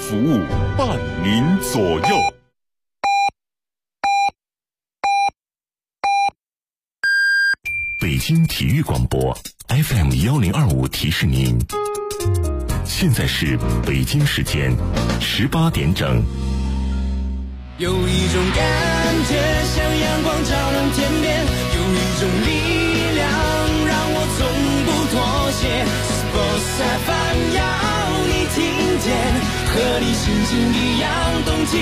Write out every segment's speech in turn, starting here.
服务，伴您左右。北京体育广播 FM1025提示您，现在是北京时间18点整。 有一种感觉像阳光照亮天边，有一种力量让我从不妥协。Sports FM 要你听见，和你心情一样动起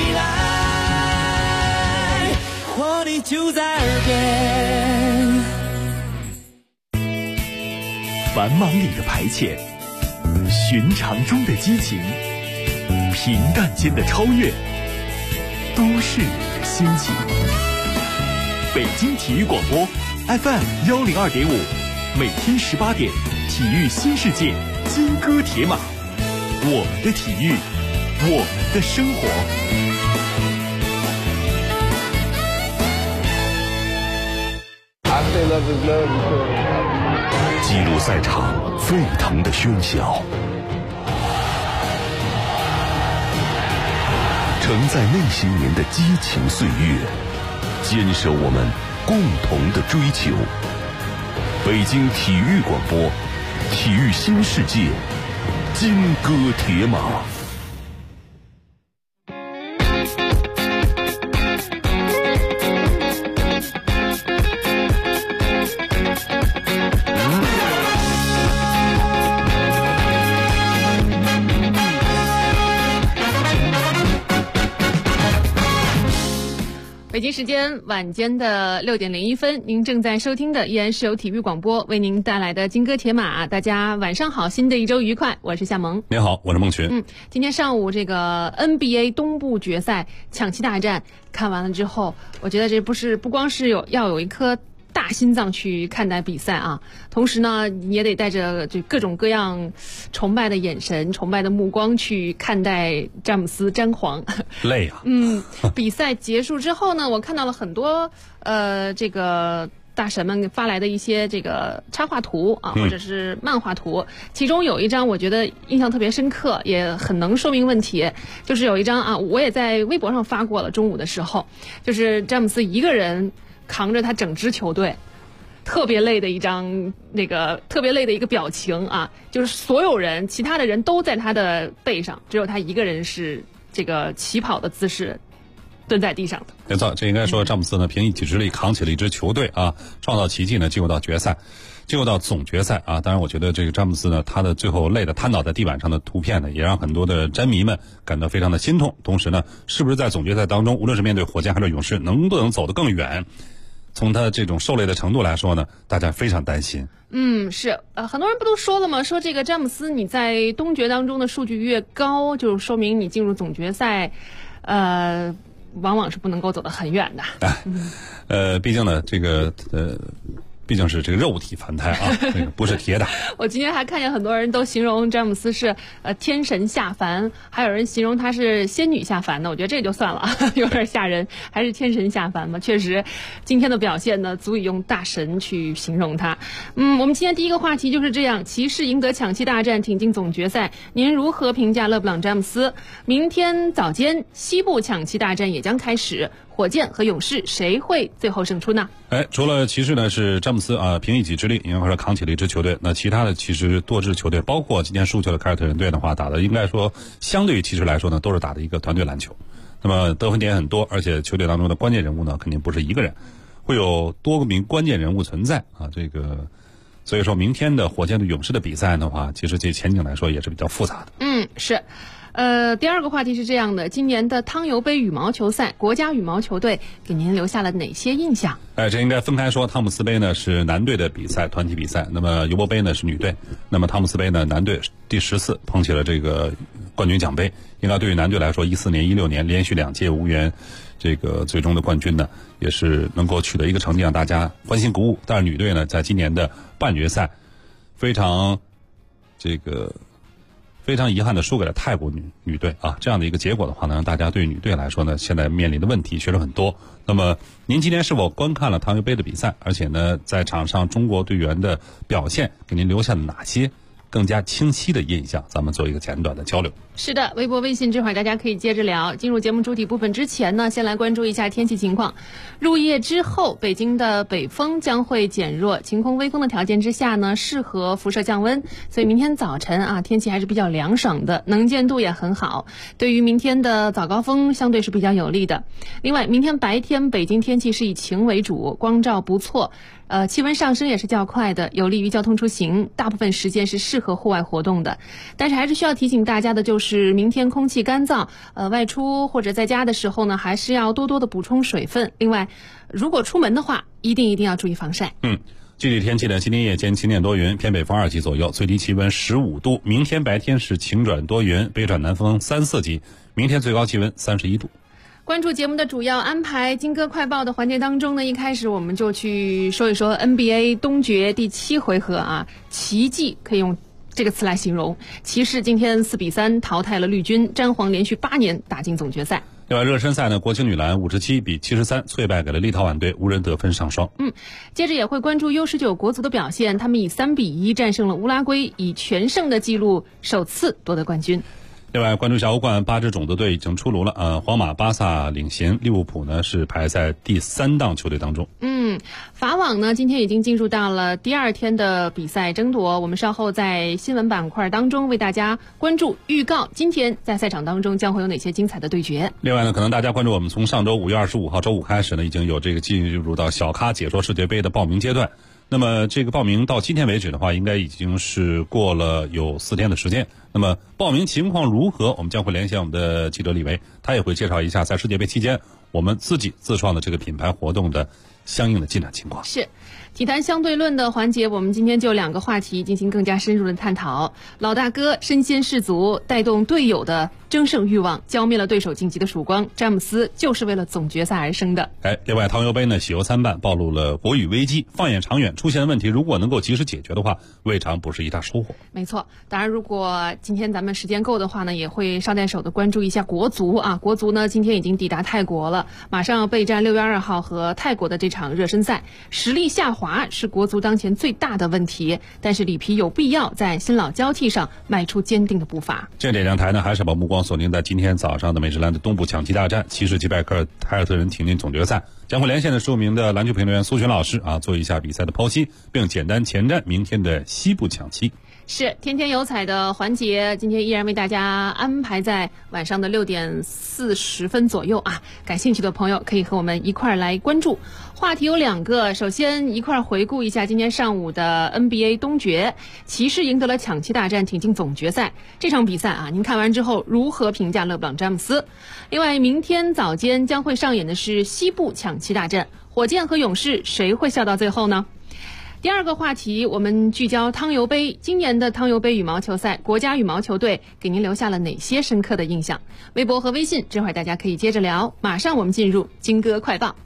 来，活力就在耳边。 繁忙里的排遣，寻常中的激情，平淡间的超越，都是你的心情。北京体育广播 FM102.5，每天18点，体育新世界，金戈铁马，我们的体育，我们的生活。 记录赛场沸腾的喧嚣，承载那些年的激情岁月，坚守我们共同的追求。北京体育广播，体育新世界，金戈铁马。 北京时间晚间的6点01分，您正在收听的依然是由体育广播为您带来的金戈铁马。大家晚上好，新的一周愉快，我是夏萌。 您好，我是孟群。 今天上午这个 NBA 东部决赛抢七大战看完了之后，我觉得这不光是要有一颗大心脏去看待比赛啊，同时呢也得带着就各种各样崇拜的眼神、崇拜的目光去看待詹姆斯詹皇。 累啊。 比赛结束之后呢，我看到了很多这个大神们发来的一些这个插画图啊，或者是漫画图。其中有一张我觉得印象特别深刻，也很能说明问题，就是有一张啊，我也在微博上发过了，中午的时候，就是詹姆斯一个人扛着他整支球队，特别累的一张特别累的一个表情啊，就是所有人其他的人都在他的背上，只有他一个人是这个起跑的姿势蹲在地上的。 没错，这应该说詹姆斯呢凭一己之力扛起了一支球队啊，创造奇迹呢进入到决赛，进入到总决赛啊。当然我觉得这个詹姆斯呢，他的最后累得瘫倒在地板上的图片呢，也让很多的詹迷们感到非常的心痛。同时呢，是不是在总决赛当中，无论是面对火箭还是勇士，能不能走得更远，从他这种受累的程度来说呢，大家非常担心。 是很多人不都说了吗？说这个詹姆斯你在东决当中的数据越高，就说明你进入总决赛往往是不能够走得很远的。 毕竟呢毕竟是这个肉体凡胎啊，这个不是铁打。 我今天还看见很多人都形容詹姆斯是天神下凡，还有人形容他是仙女下凡的。我觉得这就算了，有点吓人，还是天神下凡嘛。确实，今天的表现呢，足以用大神去形容他。我们今天第一个话题就是这样：骑士赢得抢七大战，挺进总决赛。您如何评价勒布朗詹姆斯？明天早间西部抢七大战也将开始。火箭和勇士谁会最后胜出呢？ 除了骑士呢，是詹姆斯啊凭一己之力应该说扛起了一支球队。那其他的其实多支球队，包括今天输球的凯尔特人队的话，打的应该说相对于骑士来说呢，都是打的一个团队篮球。那么得分点很多，而且球队当中的关键人物呢，肯定不是一个人，会有多名关键人物存在啊。所以说明天的火箭对勇士的比赛的话，其实这前景来说也是比较复杂的。 是。第二个话题是这样的，今年的汤尤杯羽毛球赛，国家羽毛球队给您留下了哪些印象？ 这应该分开说。汤姆斯杯呢是男队的比赛，团体比赛。那么尤伯杯呢是女队。那么汤姆斯杯呢，男队第14捧起了这个冠军奖杯。应该对于男队来说，14年、16年连续2届无缘这个最终的冠军呢，也是能够取得一个成绩，让大家欢欣鼓舞。但是女队呢，在今年的半决赛非常遗憾的输给了泰国女队啊，这样的一个结果的话呢，让大家对女队来说呢，现在面临的问题确实很多。那么您今天是否观看了汤尤杯的比赛？而且呢，在场上中国队员的表现给您留下了哪些更加清晰的印象？咱们做一个简短的交流。 是的，微博、微信这会儿大家可以接着聊。进入节目主体部分之前呢，先来关注一下天气情况。入夜之后，北京的北风将会减弱，晴空微风的条件之下呢，适合辐射降温，所以明天早晨啊，天气还是比较凉爽的，能见度也很好，对于明天的早高峰相对是比较有利的。另外，明天白天北京天气是以晴为主，光照不错。气温上升也是较快的，有利于交通出行，大部分时间是适合户外活动的。但是还是需要提醒大家的就是明天空气干燥，外出或者在家的时候呢，还是要多多的补充水分。另外，如果出门的话，一定要注意防晒。 具体天气呢，今天夜间晴点多云，偏北风2级左右，最低气温15度。明天白天是晴转多云，北转南风3、4级，明天最高气温31度。 关注节目的主要安排，金歌快报的环节当中呢，一开始我们就去说一说 NBA 东决第7回合啊，奇迹可以用这个词来形容。骑士今天4-3淘汰了绿军，詹皇连续8年打进总决赛。 另外，热身赛呢，国青女篮57-73脆败给了立陶宛队，无人得分上双。 接着也会关注 U19 国足的表现，他们以3-1战胜了乌拉圭，以全胜的记录首次夺得冠军。 另外，关注一下欧冠，8支种子队已经出炉了。皇马、巴萨领衔，利物浦呢是排在第3档球队当中。 法网呢今天已经进入到了第2天的比赛争夺，我们稍后在新闻板块当中为大家关注预告今天在赛场当中将会有哪些精彩的对决。 另外呢，可能大家关注我们从上周5月25号周五开始呢，已经有这个进入到小咖解说世界杯的报名阶段。那么这个报名到今天为止的话，应该已经是过了有4天的时间。那么报名情况如何，我们将会联系我们的记者李维，他也会介绍一下在世界杯期间我们自己自创的这个品牌活动的相应的进展情况。 是体坛相对论的环节，我们今天就2个话题进行更加深入的探讨。老大哥身先士卒，带动队友的争胜欲望，浇灭了对手晋级的曙光。詹姆斯就是为了总决赛而生的。 另外汤尤杯呢喜忧参半，暴露了国羽危机。放眼长远，出现的问题如果能够及时解决的话，未尝不是一大收获。 没错，当然如果今天咱们时间够的话呢，也会捎带手的关注一下国足啊。国足呢今天已经抵达泰国了，马上要备战6月2号和泰国的这场热身赛。实力下滑是国足当前最大的问题，但是里皮有必要在新老交替上迈出坚定的步伐。 这点亮台呢，还是把目光锁定在今天早上的美职篮的东部抢七大战，骑士击败凯尔特人挺进总决赛。将会连线的是著名的篮球评论员苏群老师啊，做一下比赛的剖析，并简单前瞻明天的西部抢七。 是天天有彩的环节，今天依然为大家安排在晚上的6点40分左右啊。感兴趣的朋友可以和我们一块儿来关注。话题有2个，首先一块儿回顾一下今天上午的 NBA 东决，骑士赢得了抢七大战，挺进总决赛。这场比赛啊，您看完之后如何评价勒布朗詹姆斯？另外，明天早间将会上演的是西部抢七大战，火箭和勇士谁会笑到最后呢？第2个话题，我们聚焦汤尤杯。今年的汤尤杯羽毛球赛，国家羽毛球队给您留下了哪些深刻的印象？微博和微信，这会儿大家可以接着聊。马上我们进入金歌快报。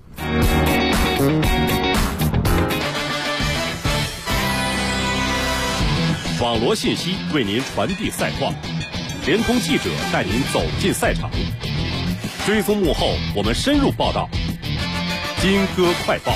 网罗信息为您传递赛况，联通记者带您走进赛场，追踪幕后，我们深入报道。金歌快报。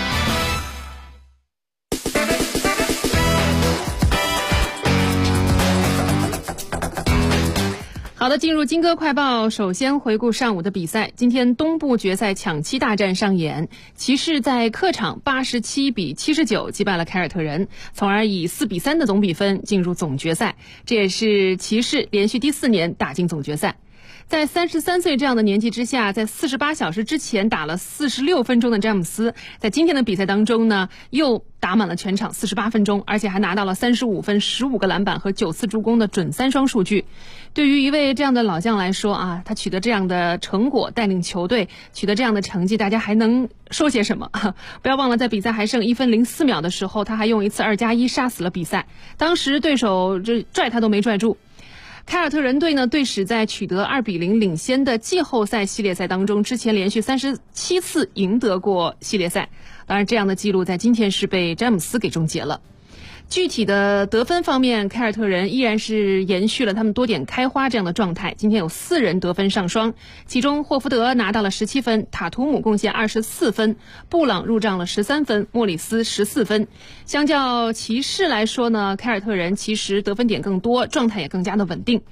好的，进入金歌快报，首先回顾上午的比赛。今天东部决赛抢七大战上演，骑士在客场87-79击败了凯尔特人，从而以4-3的总比分进入总决赛。这也是骑士连续第4年打进总决赛。在33岁这样的年纪之下，在48小时之前打了46分钟的詹姆斯，在今天的比赛当中呢，又打满了全场48分钟，而且还拿到了35分、15个篮板和9次助攻的准3双数据。对于一位这样的老将来说啊，他取得这样的成果，带领球队取得这样的成绩，大家还能说些什么？不要忘了，在比赛还剩1分04秒的时候，他还用一次2+1杀死了比赛，当时对手这拽他都没拽住。凯尔特人队呢，队史在取得2-0领先的季后赛系列赛当中，之前连续37次赢得过系列赛。当然，这样的记录在今天是被詹姆斯给终结了。具体的得分方面，凯尔特人依然是延续了他们多点开花这样的状态。今天有4人得分上双，其中霍福德拿到了17分，塔图姆贡献24分，布朗入账了13分，莫里斯14分。相较骑士来说呢，凯尔特人其实得分点更多，状态也更加的稳定。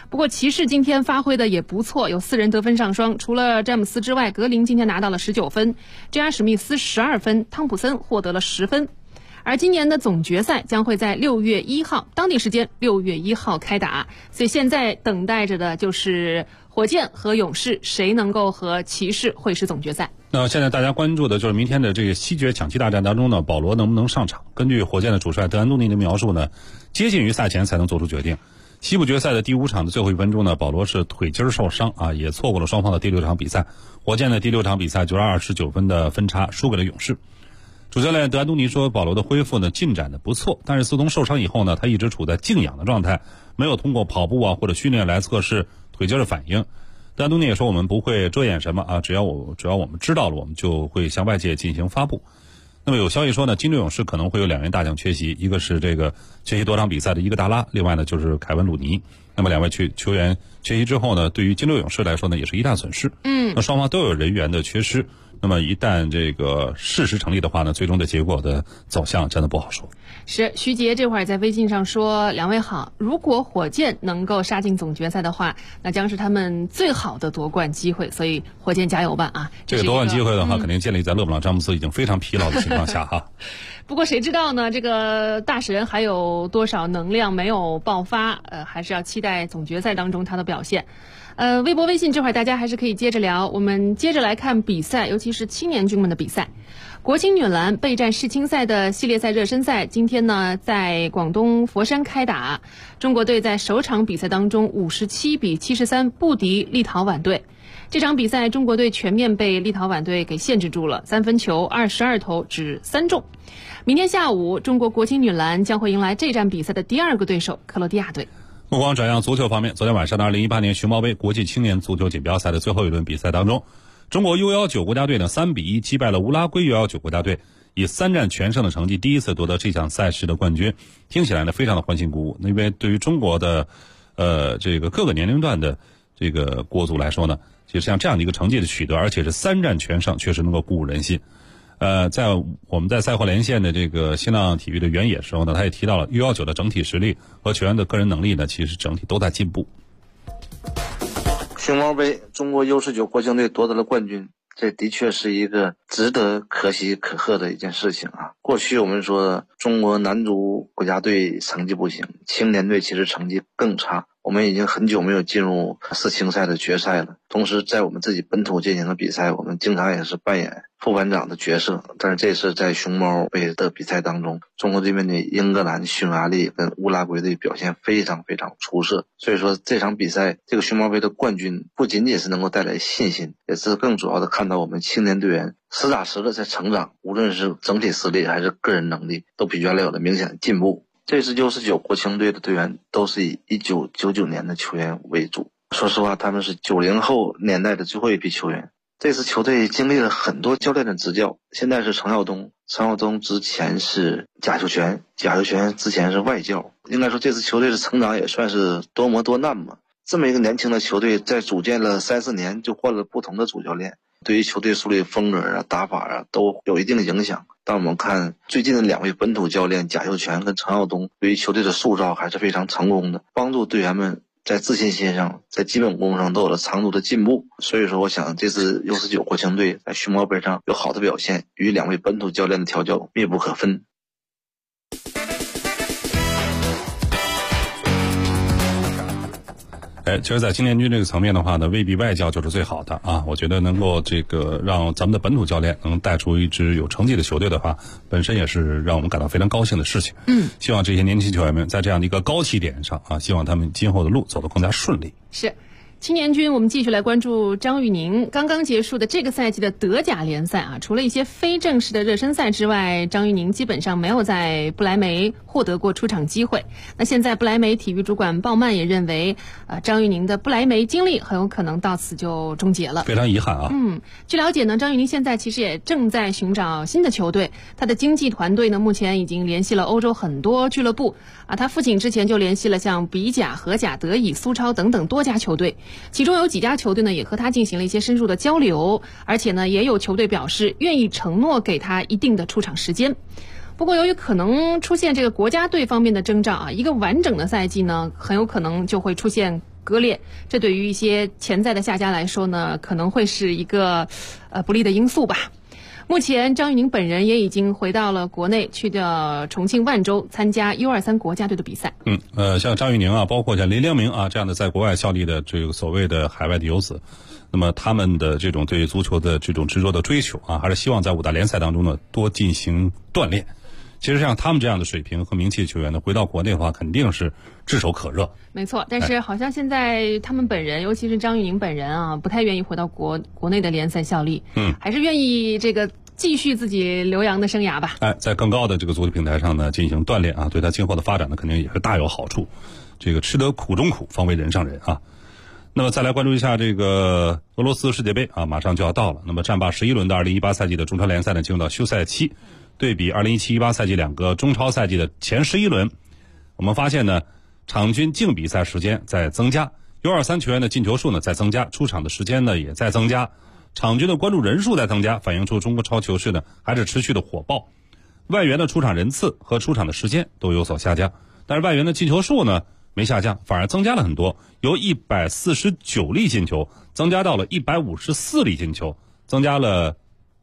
不过骑士今天发挥的也不错，有4人得分上双，除了詹姆斯之外，格林今天拿到了19分，J.R. 史密斯12分，汤普森获得了10分。而今年的总决赛将会在6月1号当地时间6月1号开打，所以现在等待着的就是火箭和勇士谁能够和骑士会师总决赛。 那现在大家关注的就是明天的这个西决抢七大战当中呢，保罗能不能上场？根据火箭的主帅德安东尼的描述呢，接近于赛前才能做出决定。西部决赛的第5场的最后1分钟呢，保罗是腿筋受伤啊，也错过了双方的第6场比赛。火箭的第6场比赛92-29分的分差输给了勇士。主教练德安东尼说，保罗的恢复呢进展的不错，但是自从受伤以后呢，他一直处在静养的状态，没有通过跑步啊或者训练来测试腿筋的反应。德安东尼也说，我们不会遮掩什么啊，只要我们知道了，我们就会向外界进行发布。那么有消息说呢，金州勇士可能会有2员大将缺席，一个是这个缺席多场比赛的伊戈达拉，另外呢就是凯文鲁尼。那么2位球员缺席之后呢，对于金州勇士来说呢，也是一大损失。那双方都有人员的缺失。那么一旦这个事实成立的话呢，最终的结果的走向真的不好说。 是徐杰这会儿在微信上说，两位好，如果火箭能够杀进总决赛的话，那将是他们最好的夺冠机会，所以火箭加油吧啊！ 这个夺冠机会的话，肯定建立在勒布朗詹姆斯已经非常疲劳的情况下哈。 不过谁知道呢？这个大神还有多少能量没有爆发？还是要期待总决赛当中他的表现。微博微信这会儿大家还是可以接着聊，我们接着来看比赛，尤其是青年军们的比赛。国青女篮备战世青赛的系列赛热身赛今天呢在广东佛山开打，中国队在首场比赛当中57-73不敌立陶宛队。这场比赛中国队全面被立陶宛队给限制住了，3分球22投只3中。明天下午中国国青女篮将会迎来这站比赛的第2个对手克罗地亚队。 目光转向足球方面，昨天晚上的2018年熊猫杯国际青年足球锦标赛的最后一轮比赛当中，中国 U19 国家队呢3-1击败了乌拉圭 U19 国家队，以3战全胜的成绩第一次夺得这项赛事的冠军。听起来呢非常的欢欣鼓舞，因为对于中国的这个各个年龄段的这个国足来说呢，就像这样的一个成绩的取得，而且是3战全胜，确实能够鼓舞人心。在我们在赛后连线的这个新浪体育的原野时候呢，他也提到了 U19 的整体实力和球员的个人能力呢，其实整体都在进步。 熊猫杯中国 U19 国青队夺得了冠军，这的确是一个值得可喜可贺的一件事情啊。过去我们说中国男足国家队成绩不行，青年队其实成绩更差，我们已经很久没有进入世青赛的决赛了。同时在我们自己本土进行的比赛，我们经常也是扮演副班长的角色，但是这次在熊猫杯的比赛当中，中国队面对英格兰、匈牙利跟乌拉圭队表现非常非常出色。所以说这场比赛这个熊猫杯的冠军不仅仅是能够带来信心，也是更主要的看到我们青年队员实打实的在成长，无论是整体实力还是个人能力都比原来有了明显的进步。这次U19国青队的队员都是以1999年的球员为主，说实话他们是90后年代的最后一批球员。这次球队经历了很多教练的执教，现在是程晓东之前是贾秀全之前是外教，应该说这次球队的成长也算是多磨多难嘛。这么一个年轻的球队在组建了3-4年就换了不同的主教练，对于球队树立风格啊打法啊都有一定的影响。但我们看最近的2位本土教练贾秀全跟程晓东对于球队的塑造还是非常成功的，帮助队员们在自信心上在基本功上都有了长足的进步。所以说我想这次 U19 国青队在熊猫杯上有好的表现，与2位本土教练的调教密不可分。 其实在青年军这个层面的话呢，未必外教就是最好的啊。我觉得能够这个让咱们的本土教练能带出一支有成绩的球队的话，本身也是让我们感到非常高兴的事情。希望这些年轻球员们在这样的一个高起点上啊，希望他们今后的路走得更加顺利。 是。青年军，我们继续来关注张玉宁。刚刚结束的这个赛季的德甲联赛啊，除了一些非正式的热身赛之外，张玉宁基本上没有在不莱梅获得过出场机会。那现在不莱梅体育主管鲍曼也认为，张玉宁的不莱梅经历很有可能到此就终结了， 非常遗憾啊。 据了解呢，张玉宁现在其实也正在寻找新的球队，他的经纪团队呢目前已经联系了欧洲很多俱乐部啊，他父亲之前就联系了像比甲、荷甲、德乙、苏超等等多家球队。其中有几家球队呢也和他进行了一些深入的交流，而且呢也有球队表示愿意承诺给他一定的出场时间。不过由于可能出现这个国家队方面的征兆啊，一个完整的赛季呢很有可能就会出现割裂，这对于一些潜在的下家来说呢，可能会是一个不利的因素吧。目前张玉宁本人也已经回到了国内，去的重庆万州参加 U23国家队的比赛。 像张玉宁啊，包括像林良铭啊这样的在国外效力的这个所谓的海外的游子，那么他们的这种对足球的这种执着的追求啊，还是希望在五大联赛当中呢多进行锻炼。其实像他们这样的水平和名气球员呢，回到国内的话肯定是炙手可热。 没错，但是好像现在他们本人，尤其是张玉宁本人啊，不太愿意回到国内的联赛效力，还是愿意这个继续自己留洋的生涯吧。 在更高的这个足球平台上呢进行锻炼啊，对他今后的发展呢肯定也是大有好处。这个吃得苦中苦，方为人上人啊。那么再来关注一下这个俄罗斯世界杯啊，马上就要到了。那么战罢11轮的2018赛季的中超联赛呢进入到休赛期。对比2017-18赛季两个中超赛季的前11轮，我们发现呢，场均净比赛时间在增加 ，U23 球员的进球数呢在增加，出场的时间呢也在增加，场均的关注人数在增加，反映出中国超球市呢还是持续的火爆。外援的出场人次和出场的时间都有所下降，但是外援的进球数呢没下降，反而增加了很多，由149粒进球增加到了154粒进球，增加了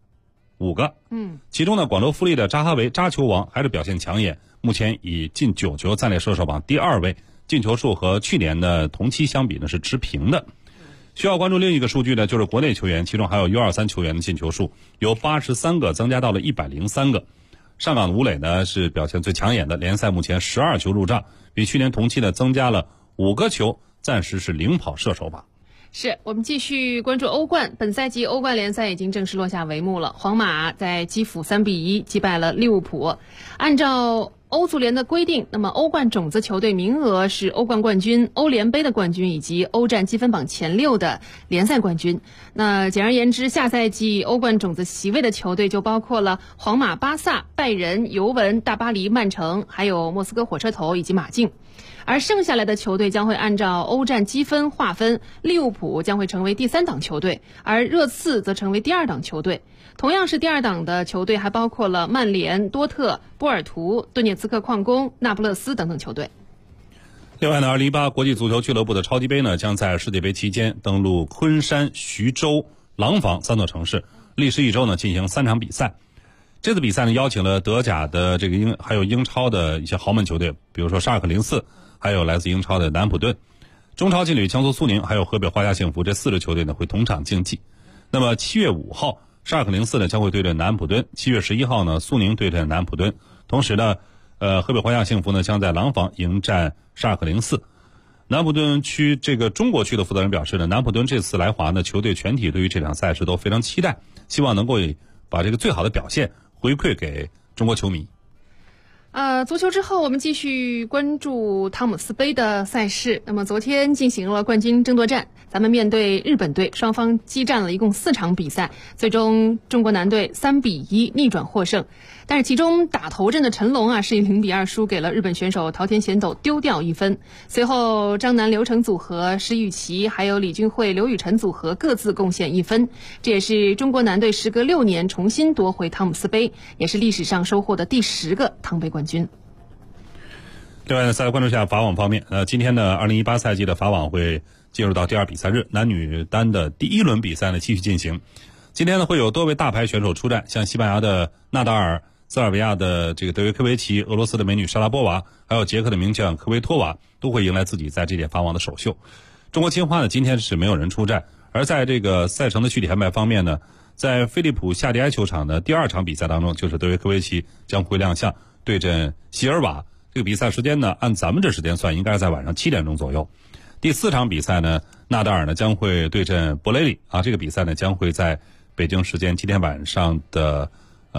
5个。其中呢，广州富力的扎哈维扎球王还是表现抢眼，目前以进9球暂列射手榜第2位，进球数和去年的同期相比呢是持平的。需要关注另一个数据呢，就是国内球员，其中还有 U23 球员的进球数由83个增加到了103个。上港的吴磊呢是表现最抢眼的，联赛目前12球入账，比去年同期呢增加了5个球，暂时是领跑射手榜。 是我们继续关注欧冠，本赛季欧冠联赛已经正式落下帷幕了。皇马在基辅3-1击败了利物浦。按照欧足联的规定，那么欧冠种子球队名额是欧冠冠军、欧联杯的冠军以及欧战积分榜前6的联赛冠军。那简而言之，下赛季欧冠种子席位的球队就包括了皇马、巴萨、拜仁、尤文、大巴黎、曼城，还有莫斯科火车头以及马竞。而剩下来的球队将会按照欧战积分划分，利物浦将会成为第3档球队，而热刺则成为第2档球队。同样是第2档的球队还包括了曼联、多特、波尔图、顿涅茨克矿工、那不勒斯等等球队。 另外呢，2018国际足球俱乐部的超级杯呢将在世界杯期间登陆昆山、徐州、廊坊3座城市，历时1周呢进行3场比赛。这次比赛呢邀请了德甲的这个还有英超的一些豪门球队，比如说沙尔克04，还有来自英超的南安普顿。中超劲旅江苏苏宁还有河北华夏幸福这4支球队呢会同场竞技。那么7月5号沙尔克04呢将会对阵南安普顿，7月11号呢苏宁对阵南安普顿。同时呢河北华夏幸福呢将在廊坊迎战沙尔克04。南安普顿区这个中国区的负责人表示呢，南安普顿这次来华呢，球队全体对于这场赛事都非常期待，希望能够把这个最好的表现回馈给中国球迷。 足球之后，我们继续关注汤姆斯杯的赛事。那么昨天进行了冠军争夺战，咱们面对日本队，双方激战了一共4场比赛，最终中国男队3-1逆转获胜。但是其中打头阵的陈龙是以0-2输给了日本选手桃田贤斗，丢掉1分。随后张楠刘成组合、石宇奇还有李俊慧刘雨辰组合各自贡献1分，这也是中国男队时隔6年重新夺回汤姆斯杯，也是历史上收获的第10个汤杯冠军。 另外呢，再来关注一下法网方面。今天的2018赛季的法网会进入到第2比赛日，男女单的第1轮比赛呢继续进行。今天呢会有多位大牌选手出战，像西班牙的纳达尔、塞尔维亚的这个德约科维奇、俄罗斯的美女莎拉波娃，还有捷克的名将科维托娃，都会迎来自己在这届法网的首秀。中国青花呢今天是没有人出战，而在这个赛程的具体安排方面呢，在菲利普夏迪埃球场的第2场比赛当中，就是德约科维奇将会亮相对阵席尔瓦。这个比赛时间呢，按咱们这时间算，应该是在晚上7点钟左右。第4场比赛呢，纳达尔呢将会对阵博雷里这个比赛呢将会在北京时间今天晚上的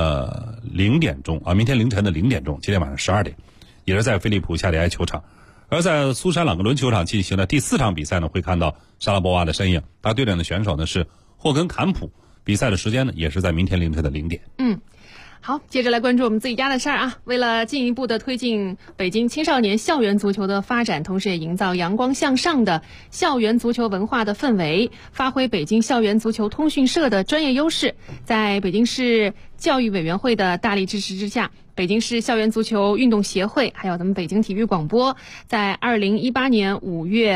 0点钟明天凌晨的0点钟，今天晚上12点，也是在菲利普夏迪埃球场。而在苏珊朗格伦球场进行的第4场比赛呢，会看到莎拉波娃的身影，他对战的选手呢是霍根坎普，比赛的时间呢也是在明天凌晨的0点。 好，接着来关注我们自己家的事儿为了进一步的推进北京青少年校园足球的发展，同时也营造阳光向上的校园足球文化的氛围，发挥北京校园足球通讯社的专业优势，在北京市教育委员会的大力支持之下，北京市校园足球运动协会还有咱们北京体育广播在2018年5月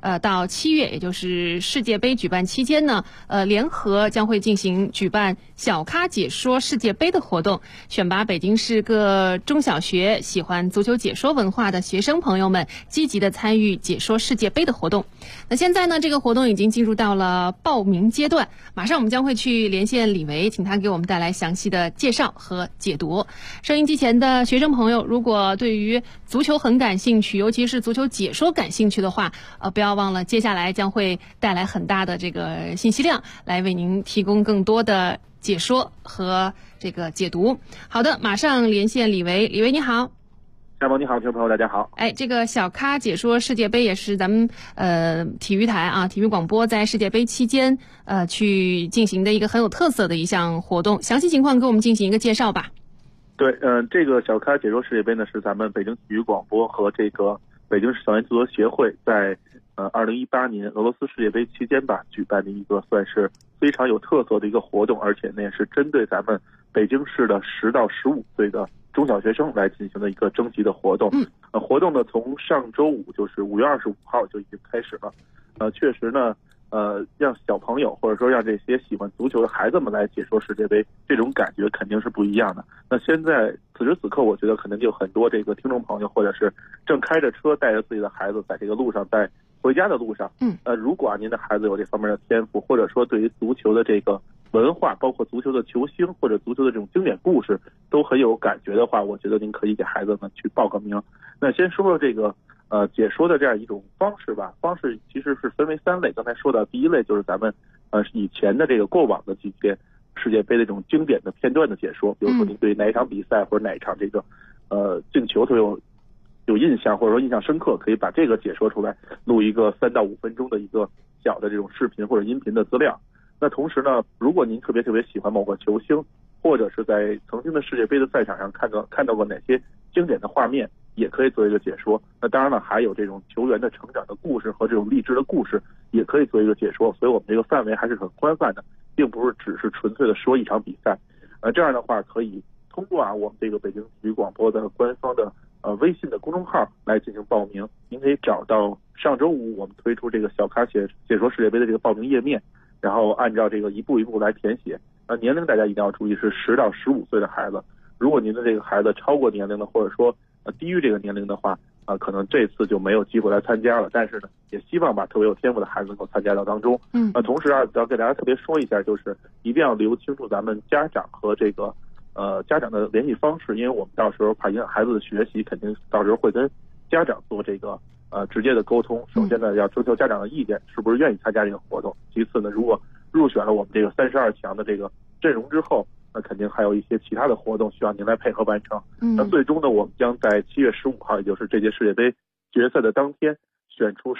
到7月，也就是世界杯举办期间呢，联合将会举办小咖解说世界杯的活动，选拔北京市各中小学喜欢足球解说文化的学生朋友们积极的参与解说世界杯的活动。那现在呢，这个活动已经进入到了报名阶段，马上我们将会去连线李维，请他给我们带来详细的介绍和解读。收音机前的学生朋友，如果对于足球很感兴趣，尤其是足球解说感兴趣的话，不要忘了接下来将会带来很大的这个信息量，来为您提供更多的解说和这个解读。好的，马上连线李维。李维你好。 夏萌你好，听众朋友大家好。 这个小咖解说世界杯也是咱们体育台啊，体育广播在世界杯期间去进行的一个很有特色的一项活动，详细情况给我们进行一个介绍吧。 对，这个小咖解说世界杯呢，是咱们北京体育广播和这个北京市校园足球协会在2018年俄罗斯世界杯期间吧举办的一个算是非常有特色的一个活动，而且呢也是针对咱们北京市的10到15岁的中小学生来进行的一个征集的活动。活动呢从上周五就是5月25号就已经开始了。确实呢让小朋友或者说让这些喜欢足球的孩子们来解说世界杯，这种感觉肯定是不一样的。那现在此时此刻，我觉得可能就很多这个听众朋友或者是正开着车带着自己的孩子在这个路上，在回家的路上，如果您的孩子有这方面的天赋，或者说对于足球的这个文化，包括足球的球星或者足球的这种经典故事都很有感觉的话，我觉得您可以给孩子们去报个名。那先说说这个解说的这样一种方式吧。方式其实是分为3类。刚才说到第一类就是咱们以前的这个过往的几届世界杯的这种经典的片段的解说，比如说您对哪一场比赛或者哪一场这个进球特有印象，或者说印象深刻，可以把这个解说出来，录一个3到5分钟的一个小的这种视频或者音频的资料。那同时呢，如果您特别喜欢某个球星，或者是在曾经的世界杯的赛场上看到过哪些经典的画面，也可以做一个解说。那当然了，还有这种球员的成长的故事和这种励志的故事，也可以做一个解说。所以我们这个范围还是很宽泛的，并不是只是纯粹的说一场比赛。这样的话可以通过我们这个北京体育广播的官方的微信的公众号来进行报名。您可以找到上周五我们推出这个小咖解说世界杯的这个报名页面，然后按照这个一步一步来填写。年龄大家一定要注意是10到15岁的孩子。如果您的这个孩子超过年龄的，或者说低于这个年龄的话，可能这次就没有机会来参加了。但是呢，也希望把特别有天赋的孩子能够参加到当中。同时要给大家特别说一下，就是一定要留清楚咱们家长和这个家长的联系方式，因为我们到时候怕影响孩子的学习，肯定到时候会跟家长做这个直接的沟通。首先呢，要征求家长的意见，是不是愿意参加这个活动。其次呢，如果入选了我们这个32强的这个阵容之后，那肯定还有一些其他的活动需要您来配合完成。那最终呢，我们将在7月15号，也就是这届世界杯决赛的当天，选出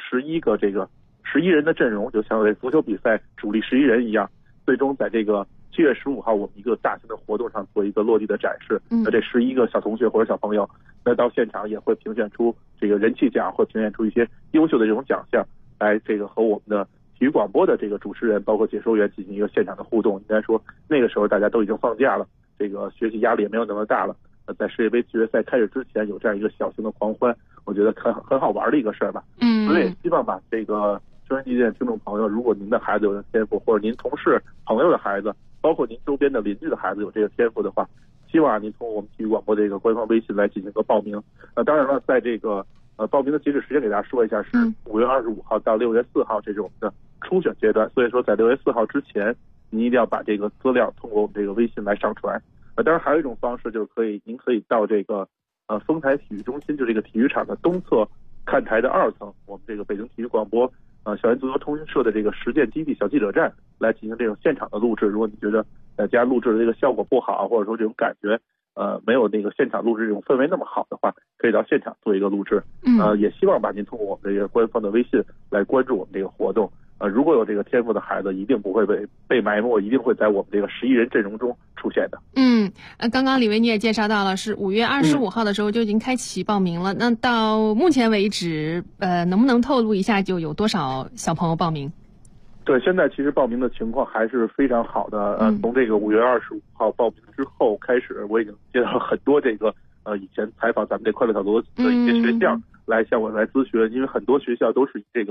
11人的阵容，就像足球比赛主力11人一样。最终在这个7月15号，我们一个大型的活动上做一个落地的展示。那这11个小同学或者小朋友，那到现场也会评选出这个人气奖，或评选出一些优秀的这种奖项，来这个和我们的体育广播的这个主持人包括解说员进行一个现场的互动。应该说那个时候大家都已经放假了，这个学习压力也没有那么大了。在世界杯决赛开始之前有这样一个小型的狂欢，我觉得很好玩的一个事儿吧。所以也希望把这个收音机前的听众朋友，如果您的孩子有天赋，或者您同事朋友的孩子，包括您周边的邻居的孩子有这个天赋的话，希望您从我们体育广播这个官方微信来进行个报名。当然了，在这个报名的截止时间给大家说一下，是5月25号到6月4号，这是我们的初选阶段。所以说在6月4号之前，您一定要把这个资料通过我们这个微信来上传。当然还有一种方式，就是您可以到这个丰台体育中心，就这个体育场的东侧看台的2层，我们这个北京体育广播校园足球通讯社的这个实践基地小记者站来进行这种现场的录制。如果你觉得在家录制的这个效果不好，或者说这种感觉没有那个现场录制这种氛围那么好的话，可以到现场做一个录制。也希望把您通过我们这个官方的微信来关注我们这个活动。如果有这个天赋的孩子，一定不会被埋没，一定会在我们这个11人阵容中出现的。 刚刚李维你也介绍到了，是5月25号的时候就已经开启报名了。那到目前为止，能不能透露一下就有多少小朋友报名？ 对，现在其实报名的情况还是非常好的。从这个5月25号报名之后开始，我已经接到了很多这个以前采访咱们这快乐小组的一些学校来向我来咨询，因为很多学校都是以这个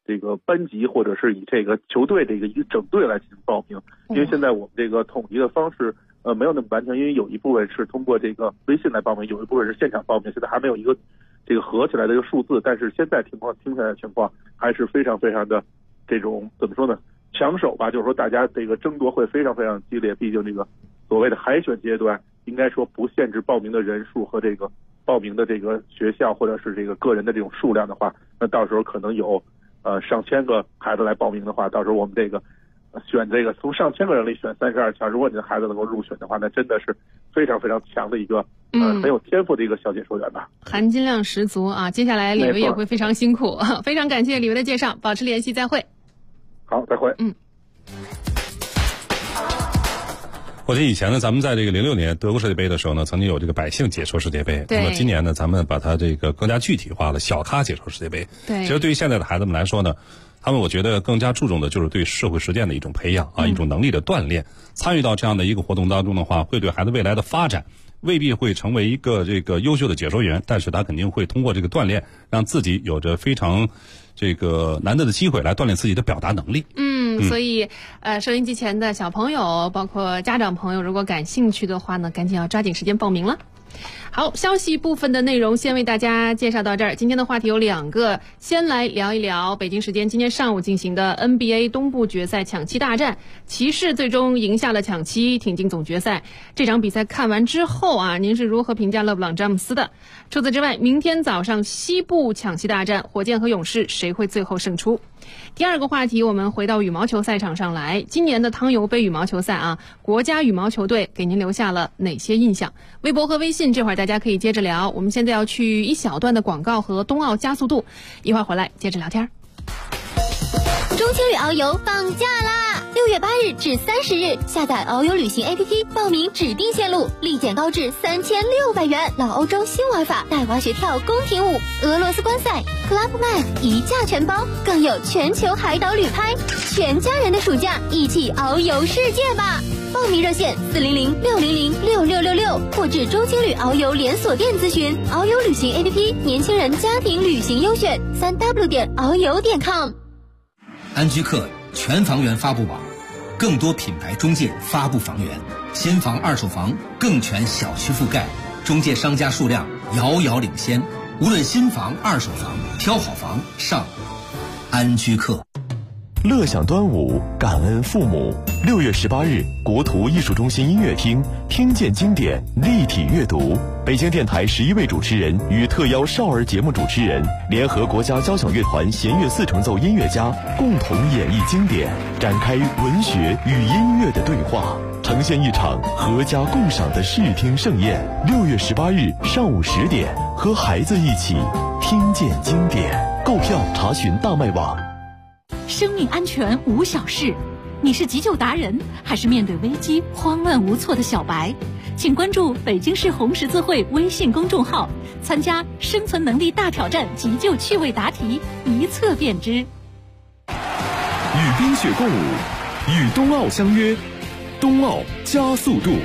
这个班级或者是以这个球队的一个整队来进行报名，因为现在我们这个统一的方式没有那么完全，因为有一部分是通过这个微信来报名，有一部分是现场报名，现在还没有一个这个合起来的一个数字，但是现在听起来的情况还是非常非常的这种怎么说呢，抢手吧，就是说大家这个争夺会非常非常激烈，毕竟这个所谓的海选阶段应该说不限制报名的人数和这个报名的这个学校或者是这个个人的这种数量的话，那到时候可能有上千个孩子来报名的话，到时候我们这个选这个从上千个人里选32强，如果你的孩子能够入选的话，那真的是非常非常强的一个很有天赋的一个小解说员吧， 含金量十足啊！接下来李维也会非常辛苦，非常感谢李维的介绍，保持联系，再会。 好，再会。 我记得以前呢，咱们在这个06年德国世界杯的时候呢，曾经有这个百姓解说世界杯。那么今年呢，咱们把它这个更加具体化了，小咖解说世界杯。 对， 其实对于现在的孩子们来说呢，他们我觉得更加注重的就是对社会实践的一种培养啊，一种能力的锻炼。参与到这样的一个活动当中的话，会对孩子未来的发展未必会成为一个这个优秀的解说员，但是他肯定会通过这个锻炼，让自己有着非常这个难得的机会来锻炼自己的表达能力。 所以收音机前的小朋友，包括家长朋友，如果感兴趣的话呢，赶紧要抓紧时间报名了。好，消息部分的内容先为大家介绍到这儿。今天的话题有2个，先来聊一聊北京时间今天上午进行的 NBA 东部决赛抢七大战，骑士最终赢下了抢七，挺进总决赛。这场比赛看完之后啊，您是如何评价勒布朗詹姆斯的？除此之外，明天早上西部抢七大战，火箭和勇士谁会最后胜出？第2个话题，我们回到羽毛球赛场上来。今年的汤尤杯羽毛球赛啊，国家羽毛球队给您留下了哪些印象？微博和微信这会儿大家可以接着聊。我们现在要去一小段的广告和冬奥加速度，一会儿回来接着聊天。 中青旅遨游放假啦！6月8日至30日，下载遨游旅行 APP， 报名指定线路，立减高至3600元。老欧洲新玩法，带滑雪跳、宫廷舞、俄罗斯观赛、Club Med 一价全包，更有全球海岛旅拍，全家人的暑假一起遨游世界吧！报名热线400-600-6666，或至中青旅遨游连锁店咨询。遨游旅行 APP， 年轻人家庭旅行优选，3w.遨游.com。 安居客全房源发布网，更多品牌中介发布房源，新房二手房更全小区覆盖，中介商家数量遥遥领先。无论新房二手房，挑好房上安居客。 乐享端午，感恩父母。6月18日，国图艺术中心音乐厅，听见经典，立体阅读。北京电台11位主持人与特邀少儿节目主持人，联合国家交响乐团弦乐4重奏音乐家，共同演绎经典，展开文学与音乐的对话，呈现一场合家共赏的视听盛宴。6月18日上午10点，和孩子一起听见经典。购票查询大麦网。 生命安全无小事，你是急救达人，还是面对危机慌乱无措的小白？请关注北京市红十字会微信公众号，参加生存能力大挑战急救趣味答题，一测便知。 与冰雪共舞，与冬奥相约，冬奥加速度。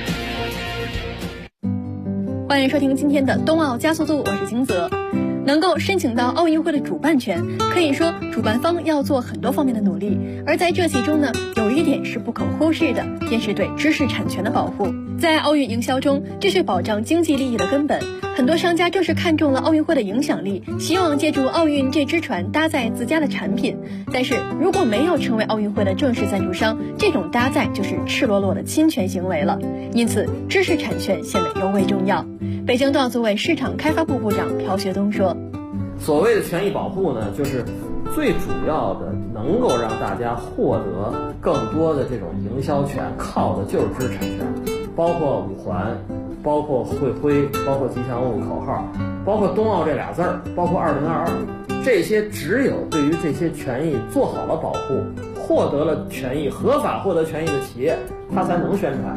欢迎收听今天的冬奥加速度，我是金泽。能够申请到奥运会的主办权，可以说主办方要做很多方面的努力，而在这其中呢，有一点是不可忽视的，便是对知识产权的保护。在奥运营销中，这是保障经济利益的根本。很多商家正是看中了奥运会的影响力，希望借助奥运这只船搭载自家的产品。但是如果没有成为奥运会的正式赞助商，这种搭载就是赤裸裸的侵权行为了。因此，知识产权显得尤为重要。北京冬奥组委市场开发部部长朴学东说：“ 所谓的权益保护呢，就是最主要的能够让大家获得更多的这种营销权，靠的就是知识产权，包括五环，包括会徽，包括吉祥物口号，包括冬奥这俩字儿，包括2022，这些只有对于这些权益做好了保护，获得了权益，合法获得权益的企业，它才能宣传。”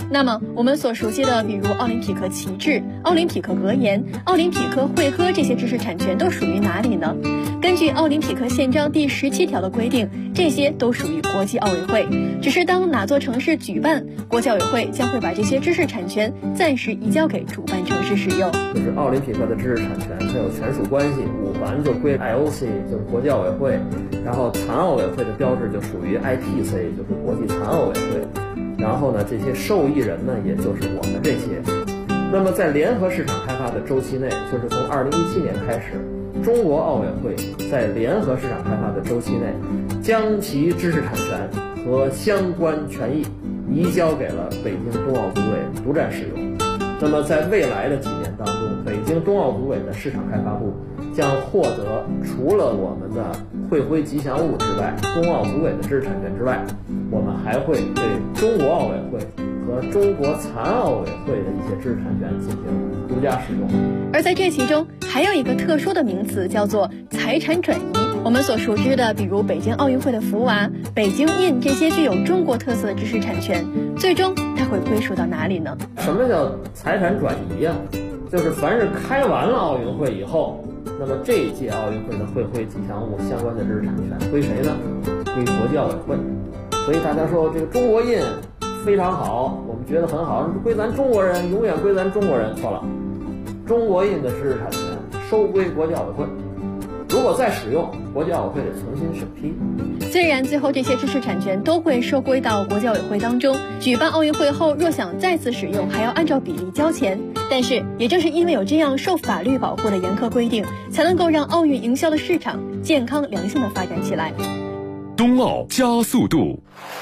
那么我们所熟悉的，比如奥林匹克旗帜、奥林匹克格言、奥林匹克会歌这些知识产权都属于哪里呢？根据奥林匹克宪章第17条的规定，这些都属于国际奥委会。只是当哪座城市举办，国际奥委会将会把这些知识产权暂时移交给主办城市使用。 就是奥林匹克的知识产权它有权属关系，五环就归 IOC， 就是国际奥委会，然后残奥委会的标志就属于 ITC， 就是国际残奥委会。然后呢，这些受益人呢，也就是我们这些。那么在联合市场开发的周期内，就是从2017年开始，中国奥委会在联合市场开发的周期内，将其知识产权和相关权益移交给了北京冬奥组委独占使用。那么在未来的几年当中，北京冬奥组委的市场开发部将获得除了我们的会徽吉祥物之外，冬奥组委的知识产权之外，我们还会对中国奥委会和中国残奥委会的一些知识产权进行独家使用。 而在这其中还有一个特殊的名词，叫做财产转移。我们所熟知的，比如北京奥运会的福娃、北京印这些具有中国特色的知识产权，最终它会归属到哪里呢？ 什么叫财产转移呀？就是凡是开完了奥运会以后，那么这一届奥运会的会徽吉祥物相关的知识产权归谁呢？归国际奥委会。所以大家说这个中国印非常好，我们觉得很好，归咱中国人，永远归咱中国人。错了，中国印的知识产权收归国际奥委会，如果再使用，国际奥委会得重新审批。 虽然最后这些知识产权都会收归到国际奥委会当中，举办奥运会后若想再次使用，还要按照比例交钱。但是也正是因为有这样受法律保护的严苛规定，才能够让奥运营销的市场健康良性的发展起来。 冬奥加速度，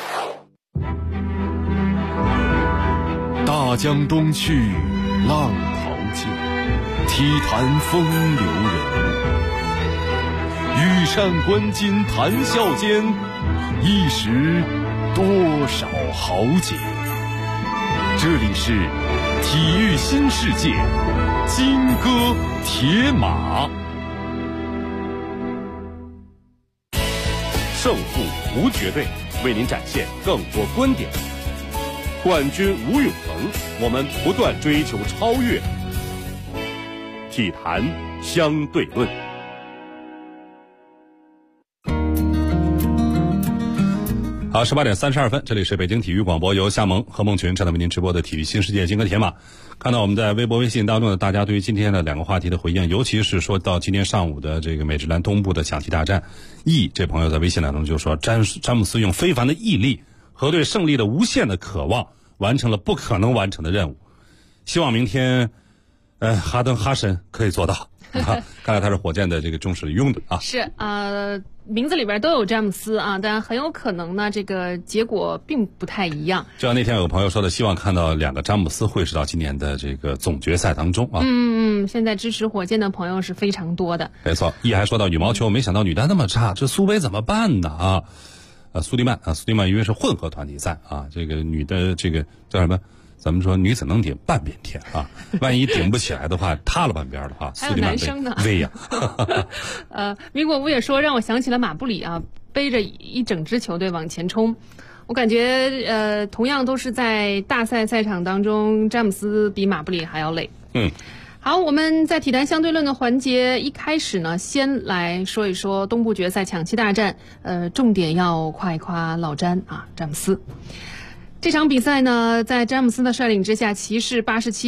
大江东去，浪淘尽，体坛风流人物。羽扇纶巾谈笑间，一时多少豪杰。这里是体育新世界，金戈铁马。胜负无绝对，为您展现更多观点。冠军无永恒，我们不断追求超越。体坛相对论。 好，18点32分，这里是北京体育广播，由夏萌和孟群正在为您直播的体育新世界金戈铁马。看到我们在微博微信当中的大家对于今天的两个话题的回应，尤其是说到今天上午的这个美职篮东部的抢七大战，这朋友在微信当中就说詹姆斯用非凡的毅力和对胜利的无限的渴望完成了不可能完成的任务，希望明天哈神可以做到。看来他是火箭的这个忠实拥趸啊。 是名字里边都有詹姆斯啊，但很有可能呢，这个结果并不太一样。 就像那天有个朋友说的，希望看到两个詹姆斯会师到今年的这个总决赛当中啊。 现在支持火箭的朋友是非常多的。 没错，还说到羽毛球，没想到女单那么差，这苏杯怎么办呢啊？苏迪曼因为是混合团体赛啊，这个女的这个叫什么？咱们说女子能顶半边天啊，万一顶不起来的话，塌了半边的话， 还有男生呢， 威呀。 米果夫也说，让我想起了马布里啊，背着一整支球队往前冲。我感觉同样都是在大赛赛场当中，詹姆斯比马布里还要累。好，我们在体坛相对论的环节一开始呢，先来说一说东部决赛抢七大战，重点要夸一夸老詹啊，詹姆斯。这场比赛呢，在詹姆斯的率领之下，骑士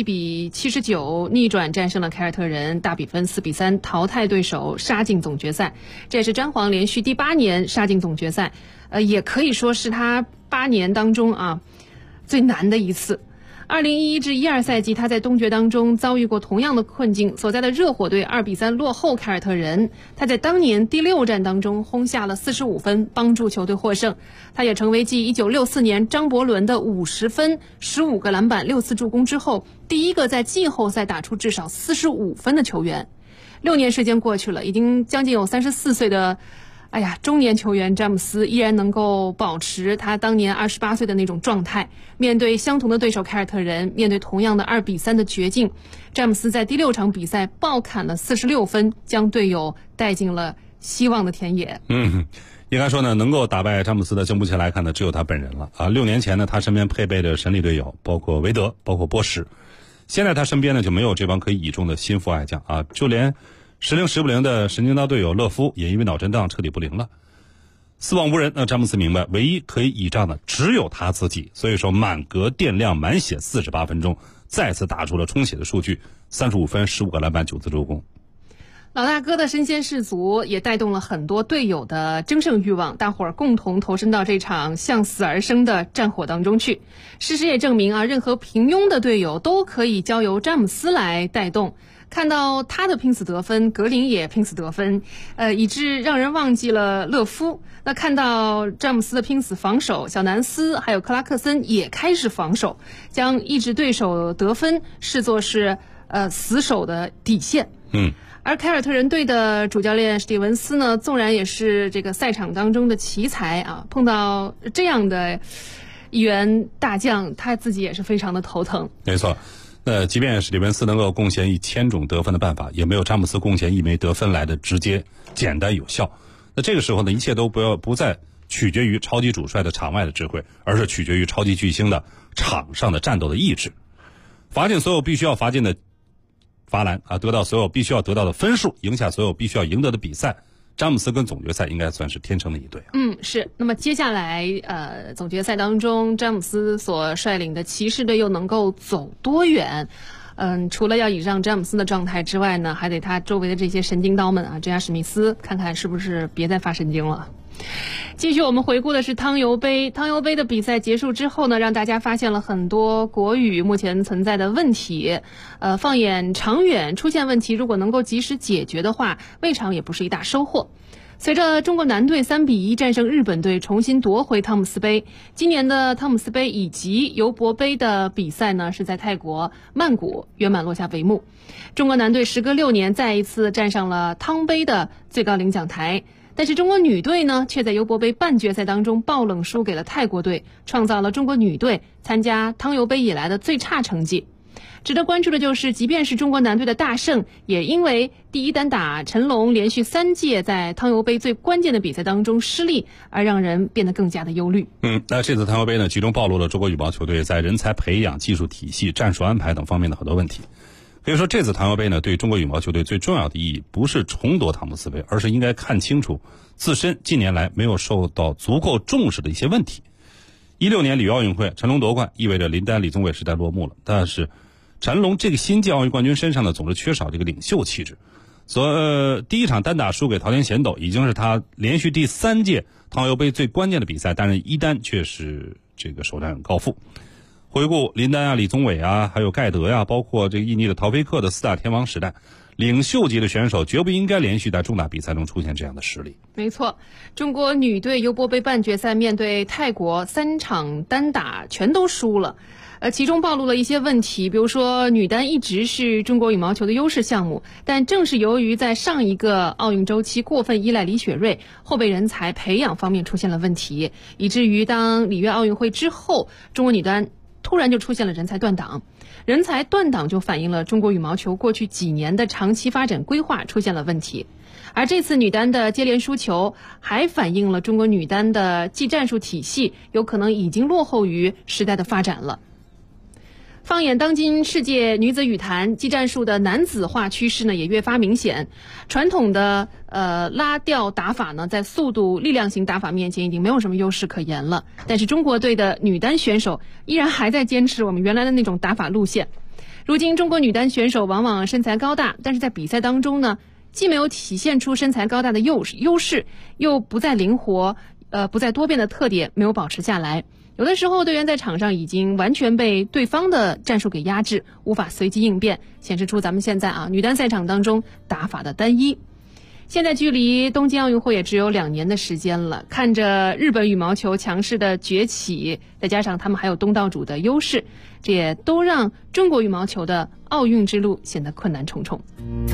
87-79逆转战胜了凯尔特人，大比分4-3淘汰对手，杀进总决赛。这也是詹皇连续第8年杀进总决赛，也可以说是他8年当中啊最难的一次。2011-12赛季，他在东决当中遭遇过同样的困境，所在的热火队2-3落后凯尔特人。他在当年第6战当中轰下了45分，帮助球队获胜。他也成为继1964年张伯伦的50分、15个篮板、6次助攻之后，第一个在季后赛打出至少45分的球员。6年时间过去了，已经将近有34岁的中年球员詹姆斯依然能够保持他当年28岁的那种状态。面对相同的对手凯尔特人，面对同样的2-3的绝境，詹姆斯在第6场比赛暴砍了46分，将队友带进了希望的田野。 应该说呢，能够打败詹姆斯的，就目前来看呢，只有他本人了啊。6年前呢，他身边配备着神力队友，包括韦德，包括波什。现在他身边呢就没有这帮可以倚重的心腹爱将啊，就连时灵时不灵的神经刀队友勒夫也因为脑震荡彻底不灵了。四望无人，那詹姆斯明白，唯一可以倚仗的只有他自己，所以说满格电量满血48分钟，再次打出了充血的数据，35分15个篮板9次助攻。 老大哥的身先士卒也带动了很多队友的争胜欲望，大伙儿共同投身到这场向死而生的战火当中去。事实也证明啊，任何平庸的队友都可以交由詹姆斯来带动。看到他的拼死得分，格林也拼死得分，以致让人忘记了勒夫。那看到詹姆斯的拼死防守，小南斯还有克拉克森也开始防守，将抑制对手得分视作是死守的底线。而凯尔特人队的主教练史蒂文斯呢，纵然也是这个赛场当中的奇才啊，碰到这样的一员大将，他自己也是非常的头疼。 没错，即便史蒂文斯能够贡献1000种得分的办法，也没有詹姆斯贡献1枚得分来的直接、简单、有效。那这个时候呢，一切都不再取决于超级主帅的场外的智慧，而是取决于超级巨星的场上的战斗的意志。罚进所有必须要罚进的罚篮啊，得到所有必须要得到的分数，赢下所有必须要赢得的比赛。詹姆斯跟总决赛应该算是天成的一对。 是。那么接下来总决赛当中，詹姆斯所率领的骑士队又能够走多远？除了要倚仗詹姆斯的状态之外呢，还得他周围的这些神经刀们啊，这样史密斯看看是不是别再发神经了。继续我们回顾的是汤尤杯。汤尤杯的比赛结束之后呢，让大家发现了很多国羽目前存在的问题。放眼长远，出现问题如果能够及时解决的话，未尝也不是一大收获。随着中国男队3-1战胜日本队，重新夺回汤姆斯杯，今年的汤姆斯杯以及尤伯杯的比赛呢，是在泰国曼谷圆满落下帷幕。中国男队时隔6年再一次站上了汤杯的最高领奖台。但是中国女队呢，却在尤伯杯半决赛当中爆冷输给了泰国队，创造了中国女队参加汤尤杯以来的最差成绩。值得关注的就是，即便是中国男队的大胜，也因为第一单打陈龙连续3届在汤尤杯最关键的比赛当中失利，而让人变得更加的忧虑。 那这次汤尤杯呢，集中暴露了中国羽毛球队在人才培养、技术体系、战术安排等方面的很多问题。可以说，这次汤尤杯呢，对中国羽毛球队最重要的意义，不是重夺汤姆斯杯，而是应该看清楚自身近年来没有受到足够重视的一些问题。16年里约奥运会，陈龙夺冠，意味着林丹、李宗伟时代落幕了。但是，陈龙这个新届奥运冠军身上呢，总是缺少这个领袖气质。第一场单打输给桃田贤斗，已经是他连续第3届汤尤杯最关键的比赛，但是一单却是这个首战高负。回顾林丹啊、李宗伟啊，还有盖德呀，包括这个印尼的陶菲克的4大天王时代，领袖级的选手绝不应该连续在重大比赛中出现这样的实力。 没错，中国女队尤伯杯半决赛面对泰国3场单打全都输了。其中暴露了一些问题，比如说女单一直是中国羽毛球的优势项目，但正是由于在上一个奥运周期过分依赖李雪芮，后备人才培养方面出现了问题，以至于当里约奥运会之后，中国女单突然就出现了人才断档。人才断档就反映了中国羽毛球过去几年的长期发展规划出现了问题。而这次女单的接连输球，还反映了中国女单的技战术体系有可能已经落后于时代的发展了。放眼当今世界女子羽坛，技战术的男子化趋势呢也越发明显。传统的拉吊打法呢，在速度力量型打法面前已经没有什么优势可言了。但是中国队的女单选手依然还在坚持我们原来的那种打法路线。如今中国女单选手往往身材高大，但是在比赛当中呢，既没有体现出身材高大的优势，又不再灵活，不再多变的特点没有保持下来。有的时候队员在场上已经完全被对方的战术给压制，无法随机应变，显示出咱们现在女单赛场当中打法的单一。现在距离东京奥运会也只有2年的时间了，看着日本羽毛球强势的崛起，再加上他们还有东道主的优势，这也都让中国羽毛球的奥运之路显得困难重重。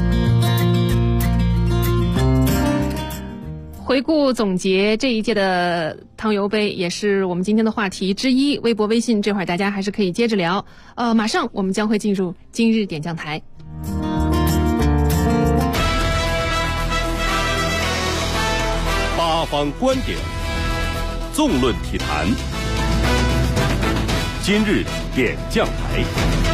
回顾总结这一届的汤尤杯，也是我们今天的话题之一。微博微信这会儿大家还是可以接着聊。马上我们将会进入今日点将台。 把方观点，纵论体坛。今日点将台。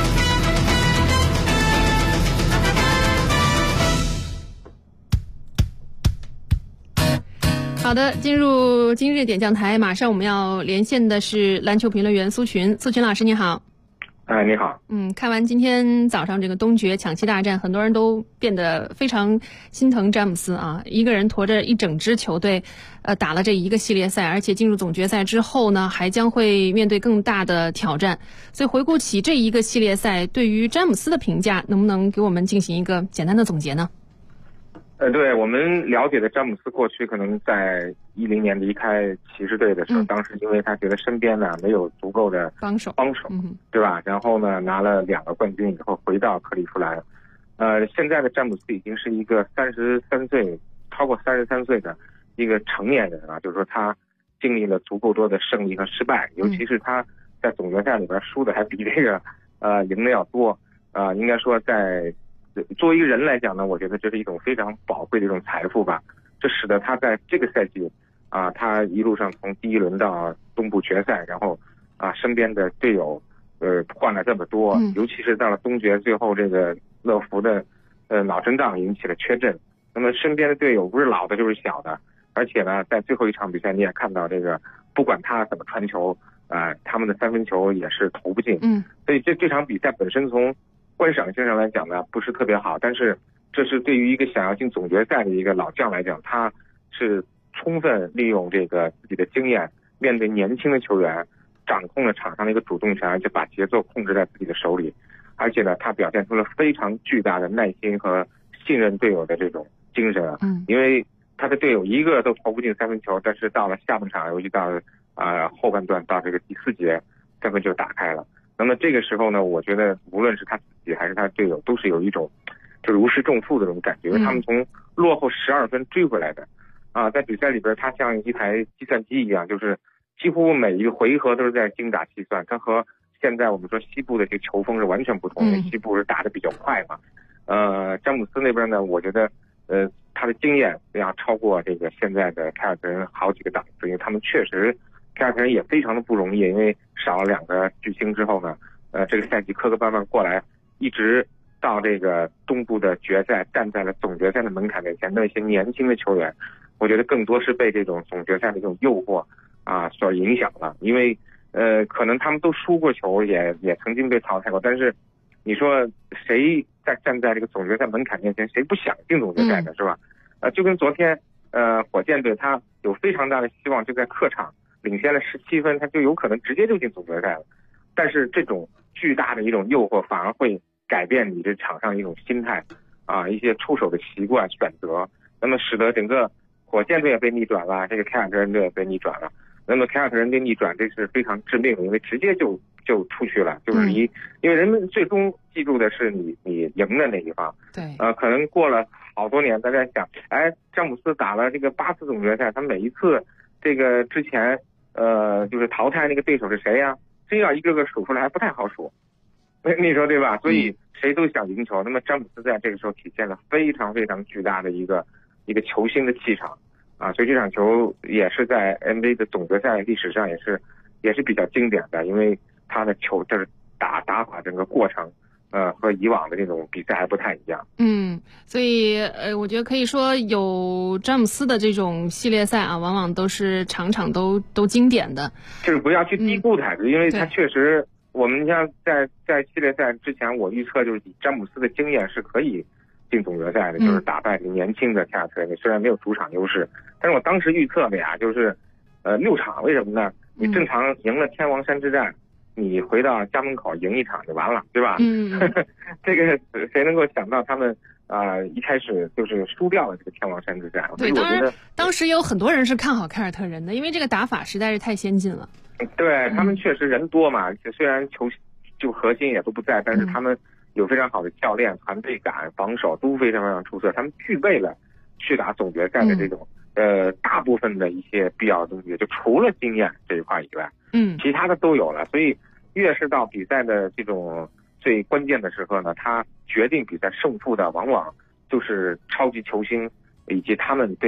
好的，进入今日点将台，马上我们要连线的是篮球评论员苏群老师，你好。 你好。 看完今天早上这个东决抢七大战，很多人都变得非常心疼詹姆斯啊，一个人驮着一整支球队，打了这一个系列赛，而且进入总决赛之后呢，还将会面对更大的挑战。所以回顾起这一个系列赛，对于詹姆斯的评价，能不能给我们进行一个简单的总结呢？ 对，我们了解的詹姆斯过去可能在2010年离开骑士队的时候，当时因为他觉得身边呢没有足够的帮手，对吧？然后呢拿了2个冠军以后回到克利夫兰。现在的詹姆斯已经是一个超过33岁的一个成年人了，就是说他经历了足够多的胜利和失败，尤其是他在总决赛里边输的还比这个赢的要多。应该说作为一个人来讲呢，我觉得这是一种非常宝贵的一种财富吧。这使得他在这个赛季他一路上从第1轮到东部决赛，然后身边的队友换了这么多，尤其是到了东决最后，这个乐福的脑震荡引起了缺阵，那么身边的队友不是老的就是小的，而且呢在最后一场比赛你也看到这个不管他怎么传球他们的3分球也是投不进。所以这场比赛本身从观赏性上来讲呢不是特别好，但是这是对于一个想要进总决赛的一个老将来讲，他是充分利用这个自己的经验，面对年轻的球员，掌控了场上的一个主动权，而且把节奏控制在自己的手里。而且呢他表现出了非常巨大的耐心和信任队友的这种精神因为他的队友一个都投不进3分球，但是到了下半场，尤其到后半段，到这个第4节3分就打开了。那么这个时候呢，我觉得无论是他自己还是他队友，都是有一种就如释重负的这种感觉，因为他们从落后12分追回来的在比赛里边他像一台计算机一样，就是几乎每一个回合都是在精打细算。他和现在我们说西部的这个球风是完全不同的，西部是打得比较快嘛。詹姆斯那边呢，我觉得他的经验要超过这个现在的凯尔特人好几个档次，因为他们确实凯尔特人也非常的不容易，因为少了2个巨星之后呢，这个赛季磕磕绊绊过来，一直到这个东部的决赛，站在了总决赛的门槛面前的一些年轻的球员，我觉得更多是被这种总决赛的这种诱惑所影响了。因为可能他们都输过球，也曾经被淘汰过，但是你说谁站在这个总决赛门槛面前，谁不想进总决赛的，是吧？就跟昨天火箭队他有非常大的希望，就在客场领先了17分，他就有可能直接就进总决赛了。但是这种巨大的一种诱惑反而会改变你这场上一种心态一些出手的习惯选择，那么使得整个火箭队也被逆转了，这个凯尔特人队也被逆转了。那么凯尔特人队逆转，这是非常致命的，因为直接就出去了，就是因为人们最终记住的是你赢的那一方。 对， 可能过了好多年，大家想，詹姆斯打了这个8次总决赛，他每一次这个之前就是淘汰那个对手是谁呀？真要一个个数出来还不太好数，你说对吧？所以谁都想赢球。那么詹姆斯在这个时候体现了非常非常巨大的一个球星的气场所以这场球也是在 NBA 的总决赛历史上也是比较经典的，因为他的球就是打法整个过程和以往的这种比赛还不太一样。 所以我觉得可以说有詹姆斯的这种系列赛往往都是场场都经典的， 就是不要去低估他，因为他确实我们像在系列赛之前，我预测就是以詹姆斯的经验是可以进总决赛的，就是打败年轻的凯尔特人，虽然没有主场优势，但是我当时预测的就是6场，为什么呢？你正常赢了天王山之战，你回到家门口赢1场就完了，对吧？这个谁能够想到他们一开始就是输掉了这个天王山之战。 对，当时有很多人是看好凯尔特人的，因为这个打法实在是太先进了。 对，他们确实人多嘛，虽然就核心也都不在，但是他们有非常好的教练、团队感、防守都非常非常出色，他们具备了去打总决赛的这种大部分的一些必要的东西，就除了经验这一块以外，其他的都有了。所以越是到比赛的这种最关键的时刻呢，他决定比赛胜负的往往就是超级球星以及他们对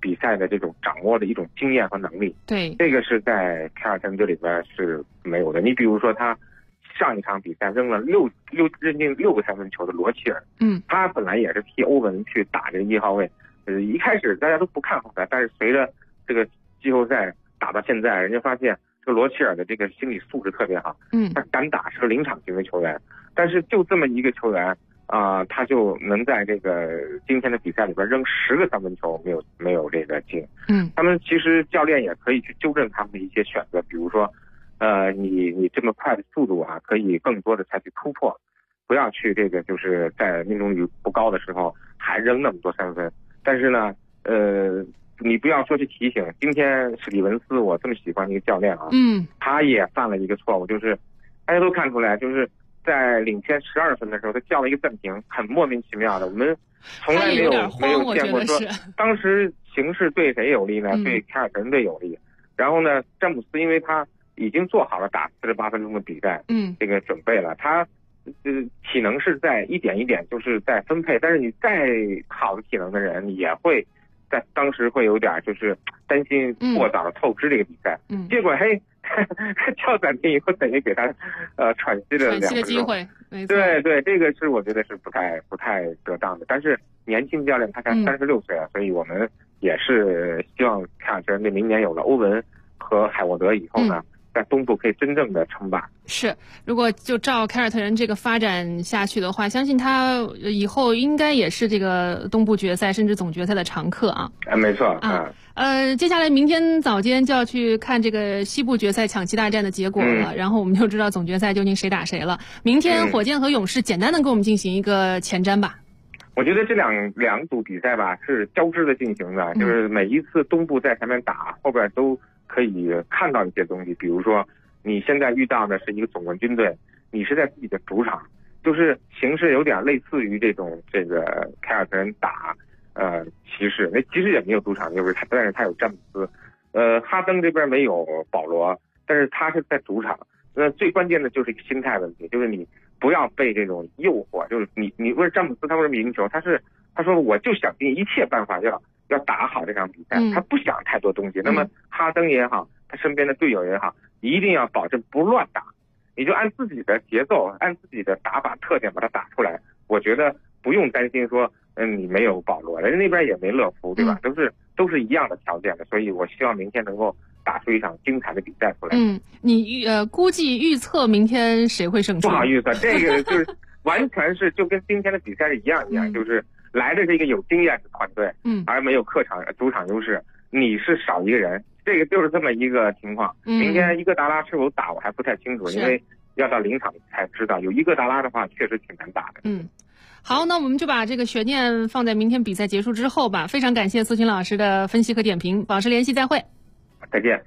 比赛的这种掌握的一种经验和能力。 对， 这个是在凯尔特人队里边是没有的。你比如说他上一场比赛扔进6个3分球的罗齐尔，他本来也是替欧文去打这个1号位，一开始大家都不看好他，但是随着这个季后赛打到现在，人家发现这个罗齐尔的这个心理素质特别好，他敢打，是个临场型的球员。但是就这么一个球员他就能在这个今天的比赛里边扔10个3分球，没有这个进。他们其实教练也可以去纠正他们的一些选择，比如说你这么快的速度可以更多的采取突破，不要去这个就是在命中率不高的时候还扔那么多3分。但是呢你不要说去提醒，今天史蒂文斯我这么喜欢的一个教练他也犯了一个错误，就是大家都看出来，就是在领先12分的时候他叫了一个暂停，很莫名其妙的，我们从来没有见过说当时形势对谁有利呢？对凯尔特人队有利。然后呢詹姆斯因为他已经做好了打48分钟的比赛这个准备了，他体能是在一点一点就是在分配，但是你再好的体能的人也会在当时会有点就是担心过早的透支这个比赛，结果叫暂停以后等于给他喘息了2分钟机会。 对，这个是我觉得是不太得当的。但是年轻教练他才36岁所以我们也是希望凯尔特人队明年有了欧文和海沃德以后呢，在东部可以真正的称霸。 是，如果就照凯尔特人这个发展下去的话，相信他以后应该也是这个东部决赛甚至总决赛的常客没错接下来明天早间就要去看这个西部决赛抢七大战的结果了，然后我们就知道总决赛究竟谁打谁了。明天火箭和勇士简单的给我们进行一个前瞻吧。 我觉得这两组比赛吧是交织的进行的，就是每一次东部在前面打，后边都可以看到一些东西。比如说你现在遇到的是一个总冠军队，你是在自己的主场，就是形势有点类似于这个凯尔特人打骑士，那骑士也没有主场，但是他有詹姆斯，哈登这边没有保罗，但是他是在主场。那最关键的就是一个心态问题，就是你不要被这种诱惑，就是你问詹姆斯他为什么赢球，他说我就想尽一切办法要打好这场比赛，他不想太多东西。那么哈登也好，他身边的队友也好，一定要保证不乱打，你就按自己的节奏，按自己的打法特点把它打出来。我觉得不用担心说你没有保罗，人家那边也没乐福，对吧？都是一样的条件的，所以我希望明天能够打出一场精彩的比赛出来。 你估计预测明天谁会胜出？ 不好预测，这个就是完全是就跟今天的比赛是一样，就是来的这个有经验的团队，而没有主场优势，你是少一个人，这个就是这么一个情况。明天伊戈达拉是否打我还不太清楚，因为要到临场才知道。有伊戈达拉的话，确实挺难打的。 好，那我们就把这个悬念放在明天比赛结束之后吧。非常感谢苏群老师的分析和点评，保持联系，再会。 再见。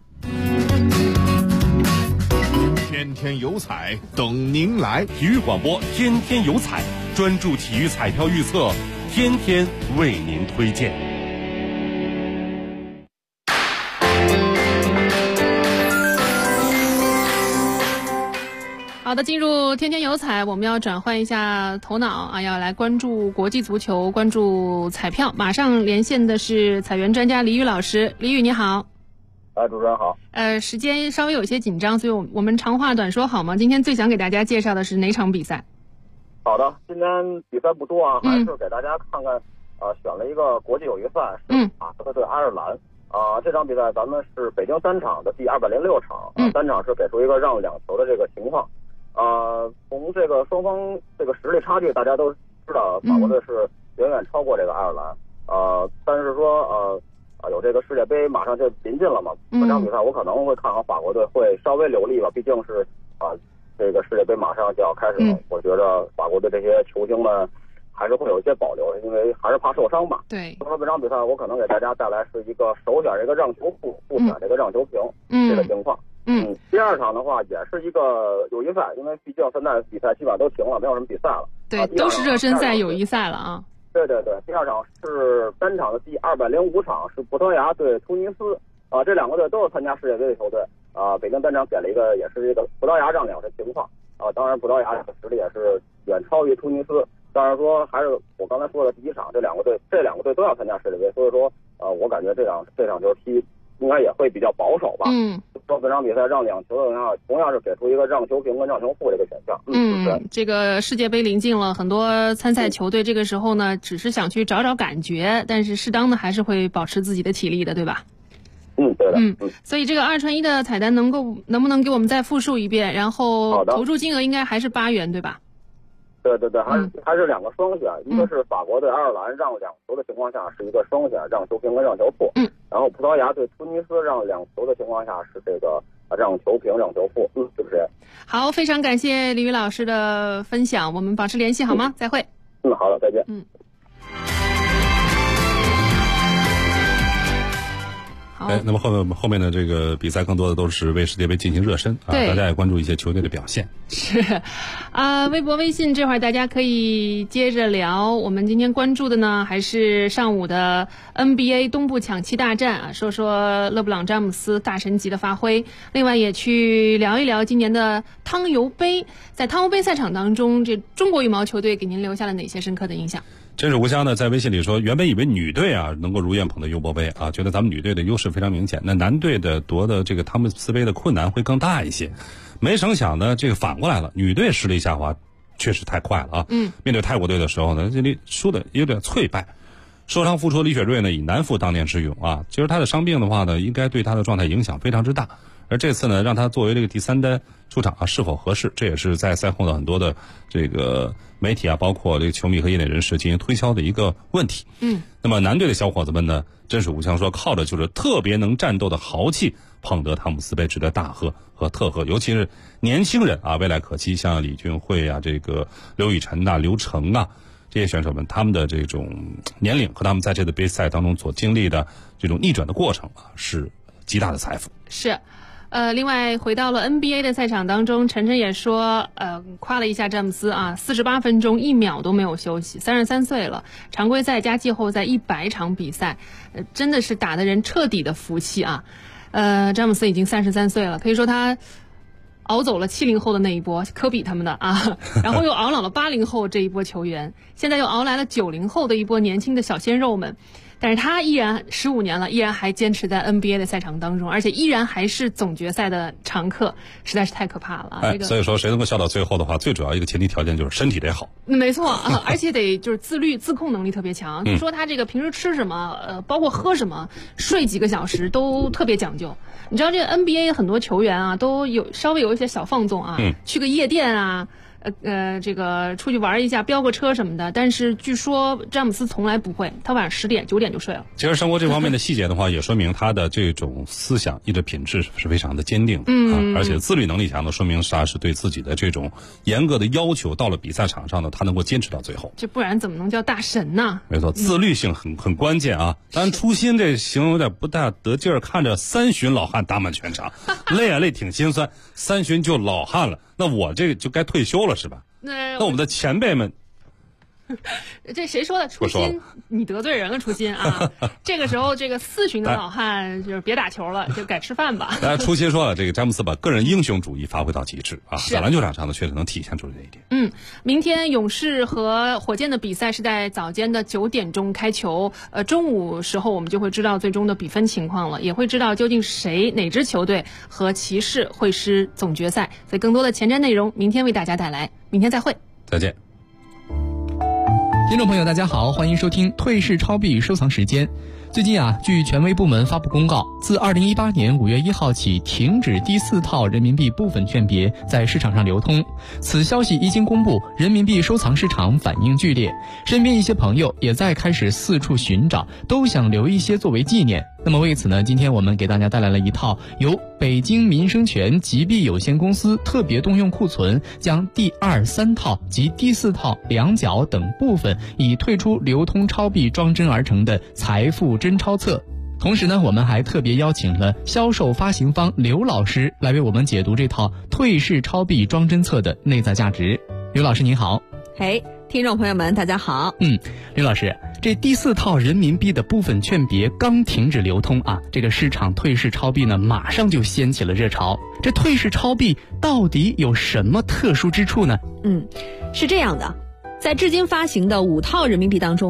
天天有彩等您来，体育广播天天有彩，专注体育彩票预测，天天为您推荐。 好的，进入天天有彩，我们要转换一下头脑要来关注国际足球，关注彩票。马上连线的是彩源专家李宇老师，李宇你好。 主持人好。 时间稍微有些紧张，所以我们长话短说好吗？今天最想给大家介绍的是哪场比赛？ 好的，今天比赛不多还是给大家看看选了一个国际友谊赛，是马斯克对爱尔兰。这场比赛咱们是北京单场的第206场，单场是给出一个让2球的这个情况。从这个双方这个实力差距，大家都知道法国队是远远超过这个爱尔兰。但是说有这个世界杯马上就临近了嘛，这场比赛我可能会看好法国队会稍微流利吧，毕竟是这个世界杯马上就要开始了，我觉得法国队这些球星们还是会有一些保留，因为还是怕受伤嘛。 对， 所以说本场比赛我可能给大家带来是一个首选这个让球负，不选这个让球平这个情况。第二场的话也是一个友谊赛，因为毕竟现在比赛基本上都停了，没有什么比赛了。 对，都是热身赛、友谊赛了啊。 对，第二场是单场的第205场，是葡萄牙对突尼斯。这两个队都是参加世界杯的球队。北京单场给了一个也是一个葡萄牙让2的情况。当然葡萄牙的实力也是远超于突尼斯。当然说还是我刚才说的第一场，这两个队都要参加世界杯，所以说我感觉这场球踢应该也会比较保守吧。说本场比赛让2球的话，同样是给出一个让球平跟让球负这个选项。 这个世界杯临近了，很多参赛球队这个时候呢，只是想去找找感觉，但是适当的还是会保持自己的体力的，对吧？ 对的。 所以这个2串1的彩单能不能给我们再复述一遍？然后投注金额应该还是8元，对吧？ 对，还是2个双选，一个是法国对爱尔兰让2球的情况下是一个双选，让球平跟让球负。然后葡萄牙对突尼斯让2球的情况下是这个让球平让球负。是不是？ 好，非常感谢李宇老师的分享，我们保持联系好吗？再会。 好的，再见。 那么后面的这个比赛更多的都是为世界杯进行热身啊，大家也关注一些球队的表现。 是微博微信这会儿大家可以接着聊，我们今天关注的呢还是上午的 NBA 东部抢七大战啊，说说勒布朗詹姆斯大神级的发挥，另外也去聊一聊今年的汤尤杯，在汤尤杯赛场当中，这中国羽毛球队给您留下了哪些深刻的印象？ 真是无香呢，在微信里说，原本以为女队啊能够如愿捧得尤伯杯啊，觉得咱们女队的优势非常明显，那男队的夺的这个汤姆斯杯的困难会更大一些。没成想呢，这个反过来了，女队实力下滑确实太快了啊。面对泰国队的时候呢，这里输的有点脆败。受伤复出的李雪芮呢，以难复当年之勇啊。其实他的伤病的话呢，应该对他的状态影响非常之大。而这次呢，让他作为这个第3单出场啊，是否合适？这也是在赛后的很多的这个媒体啊，包括这个球迷和业内人士进行推销的一个问题。那么男队的小伙子们呢，真是无相说，靠着就是特别能战斗的豪气，捧得汤姆斯杯，值得大喝和特喝。尤其是年轻人啊，未来可期，像李俊慧啊，这个刘雨辰啊、刘成啊。这些选手们，他们的这种年龄和他们在这个杯赛当中所经历的这种逆转的过程啊，是极大的财富。 是，另外回到了 NBA 的赛场当中，晨晨也说，夸了一下詹姆斯啊，48分钟1秒都没有休息，33岁了，常规赛加季后赛100场比赛，真的是打得人彻底的服气啊。詹姆斯已经33岁了，可以说他熬走了70后的那一波科比他们的啊，然后又熬老了80后这一波球员，现在又熬来了90后的一波年轻的小鲜肉们。但是他依然15年了，依然还坚持在 NBA 的赛场当中，而且依然还是总决赛的常客，实在是太可怕了。 所以说谁能够笑到最后的话，最主要一个前提条件就是身体得好。 没错啊，而且得就是自律自控能力特别强。据说他这个平时吃什么，包括喝什么，睡几个小时都特别讲究。你知道这个 NBA 很多球员啊，都有稍微有一些小放纵啊，去个夜店啊。这个出去玩一下，飙个车什么的，但是据说詹姆斯从来不会，他晚上10点9点就睡了。 其实生活这方面的细节的话，也说明他的这种思想意志品质是非常的坚定的，而且自律能力强的，说明他是对自己的这种严格的要求，到了比赛场上呢，他能够坚持到最后。 这不然怎么能叫大神呢？ 没错，自律性很关键啊。当然初心这形容有点不大得劲儿，看着3巡老汉打满全场，累啊累，挺心酸。3巡就老汉了。那我这个就该退休了是吧？那我们的前辈们， 这谁说的？初心你得罪人了，初心啊！这个时候这个4巡的老汉就是别打球了，就改吃饭吧。 初心说了，这个詹姆斯把个人英雄主义发挥到极致啊，在篮球场上呢确实能体现出这一点。 明天勇士和火箭的比赛是在早间的9点钟开球，中午时候我们就会知道最终的比分情况了，也会知道究竟哪支球队和骑士会师总决赛。所以更多的前瞻内容，明天为大家带来。明天再会， 再见。 听众朋友大家好，欢迎收听退市超币收藏时间。最近据权威部门发布公告，自2018年5月1号起停止第4套人民币部分券别在市场上流通。此消息一经公布，人民币收藏市场反应剧烈，身边一些朋友也在开始四处寻找，都想留一些作为纪念。那么为此呢，今天我们给大家带来了一套由北京民生权集币有限公司特别动用库存，将第2、3套及第4套两角等部分已退出流通钞币装帧而成的财富真钞册。同时呢，我们还特别邀请了销售发行方刘老师来为我们解读这套退市钞币装帧册的内在价值。刘老师您好。 听众朋友们大家好。 刘老师，这第4套人民币的部分券别刚停止流通这个市场退市钞币呢马上就掀起了热潮。这退市钞币到底有什么特殊之处呢？ 是这样的，在至今发行的5套人民币当中呢，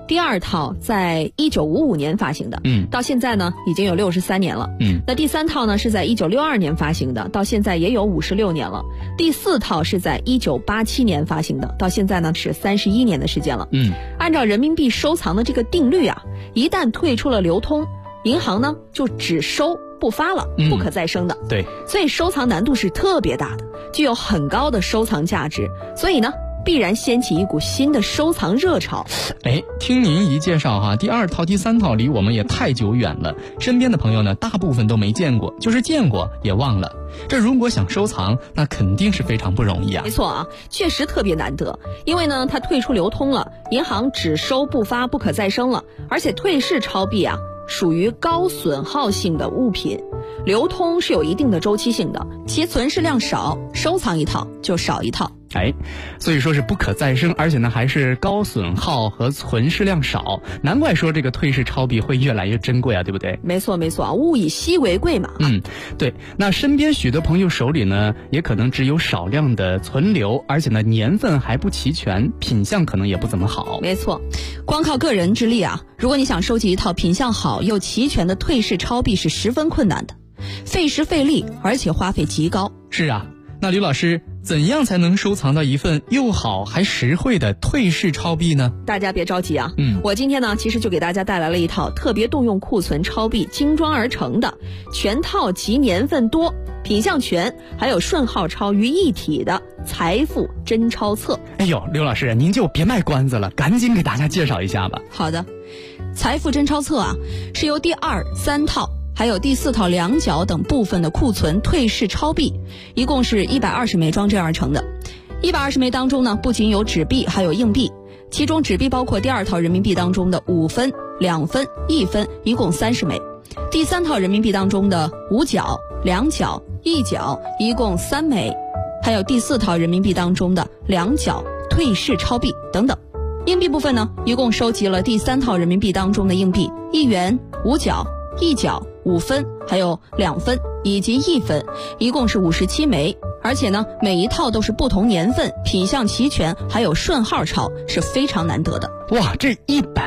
第2套在1955年发行的，到现在呢已经有63年了。那第3套呢是在1962年发行的，到现在也有56年了。第4套是在1987年发行的，到现在呢是31年的时间了。按照人民币收藏的这个定律啊，一旦退出了流通，银行呢就只收不发了，不可再生的。 对， 所以收藏难度是特别大的，具有很高的收藏价值，所以呢必然掀起一股新的收藏热潮。 听您一介绍哈，第2套、第3套离我们也太久远了，身边的朋友呢，大部分都没见过，就是见过也忘了。这如果想收藏，那肯定是非常不容易啊。 没错啊，确实特别难得，因为呢，它退出流通了，银行只收不发，不可再生了，而且退市钞币啊，属于高损耗性的物品，流通是有一定的周期性的，其存世量少，收藏一套就少一套。 所以说是不可再生，而且呢还是高损耗和存世量少，难怪说这个退市钞币会越来越珍贵啊，对不对？ 没错没错，物以稀为贵嘛。 对。那身边许多朋友手里呢，也可能只有少量的存留，而且呢年份还不齐全，品相可能也不怎么好。 没错，光靠个人之力啊，如果你想收集一套品相好又齐全的退市钞币是十分困难的，费时费力，而且花费极高。 是啊，那刘老师，怎样才能收藏到一份又好还实惠的退市钞币呢？ 大家别着急啊，我今天呢其实就给大家带来了一套特别动用库存钞币精装而成的全套集年份多、品相全还有顺号钞于一体的财富真钞册。 刘老师，您就别卖关子了，赶紧给大家介绍一下吧。 好的，财富真钞册啊，是由第2、3套还有第4套两角等部分的库存退市钞币，一共是120枚装帧而成的。120枚当中呢，不仅有纸币，还有硬币，其中纸币包括第2套人民币当中的5分、2分、1分，一共30枚；第3套人民币当中的5角、2角、1角，一共3枚；还有第4套人民币当中的2角退市钞币等等。硬币部分呢，一共收集了第3套人民币当中的硬币1元、5角、1角、5分，还有2分以及1分，一共是57枚。而且呢，每一套都是不同年份、品相齐全，还有顺号钞，是非常难得的。 哇，这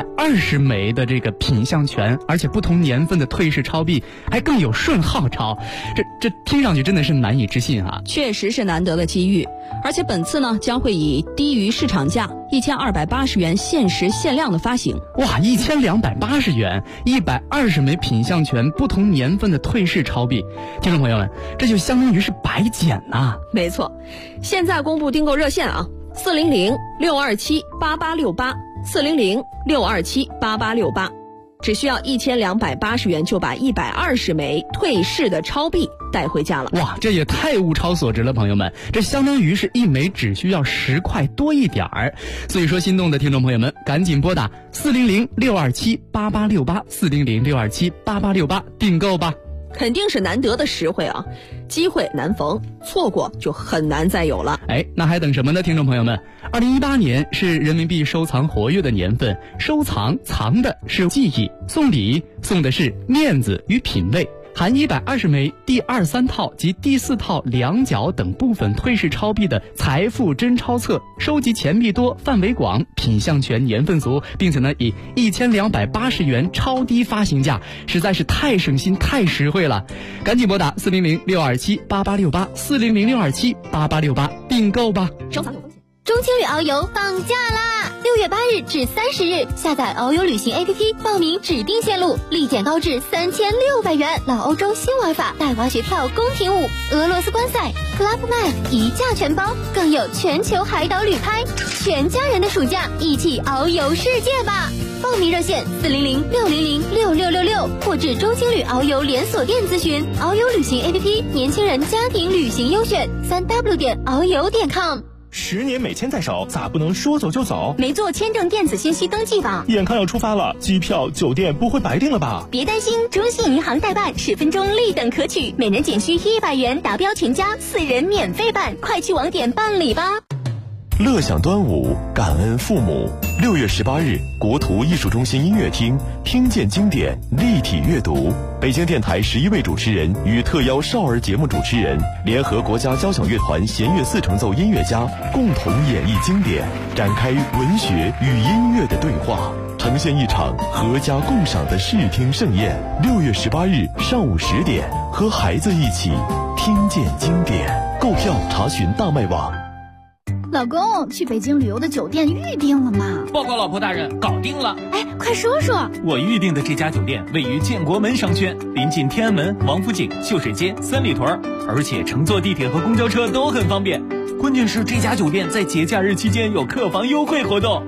120枚的这个品相全，而且不同年份的退市钞币，还更有顺号钞，这听上去真的是难以置信啊！ 确实是难得的机遇，而且本次呢将会以低于市场价1280元限时限量的发行。 哇，1280元，120枚品相全、不同年份的退市钞币，听众朋友们，这就相当于是白捡呐！ 没错，现在公布订购热线啊，400-627-8868，400-627-8868，只需要1280元就把120枚退市的钞币带回家了。 哇，这也太物超所值了，朋友们，这相当于是一枚只需要10块多一点儿。所以说，心动的听众朋友们，赶紧拨打400-627-8868，400-627-8868订购吧。 肯定是难得的实惠啊，机会难逢，错过就很难再有了。 那还等什么呢，听众朋友们？2018年是人民币收藏活跃的年份，收藏藏的是记忆，送礼送的是面子与品味。含120枚第2、3套及第4套两角等部分退市钞币的财富真钞册，收集钱币多、范围广、品相全、年份足，并且呢以1280元超低发行价，实在是太省心、太实惠了。赶紧拨打400-627-8868，400-627-8868订购吧。 收藏有风险。中青旅遨游放假啦！6月8日至30日，下载遨游旅行 APP， 报名指定线路，立减高至3600元。老欧洲新玩法，带滑雪跳、宫廷舞、俄罗斯观赛、Club Med 一价全包，更有全球海岛旅拍，全家人的暑假一起遨游世界吧！报名热线400-600-6666，或至中青旅遨游连锁店咨询。遨游旅行 APP， 年轻人家庭旅行优选，3w.遨游.com。 10年美签在手，咋不能说走就走？ 没做签证电子信息登记吧？ 眼看要出发了，机票、酒店不会白订了吧？ 别担心，中信银行代办，10分钟立等可取，每人仅需100元，达标全家4人免费办，快去网点办理吧。 乐享端午，感恩父母。6月18日，国图艺术中心音乐厅，听见经典，立体阅读。北京电台11位主持人与特邀少儿节目主持人，联合国家交响乐团弦乐4重奏音乐家，共同演绎经典，展开文学与音乐的对话。 呈现一场阖家共赏的视听盛宴。6月18日上午10点，和孩子一起听见经典。购票查询大麦网。 老公，去北京旅游的酒店预定了吗？ 报告老婆大人，搞定了。 哎，快说说。 我预定的这家酒店位于建国门商圈，临近天安门、王府井、秀水街、三里屯，而且乘坐地铁和公交车都很方便。关键是这家酒店在节假日期间有客房优惠活动。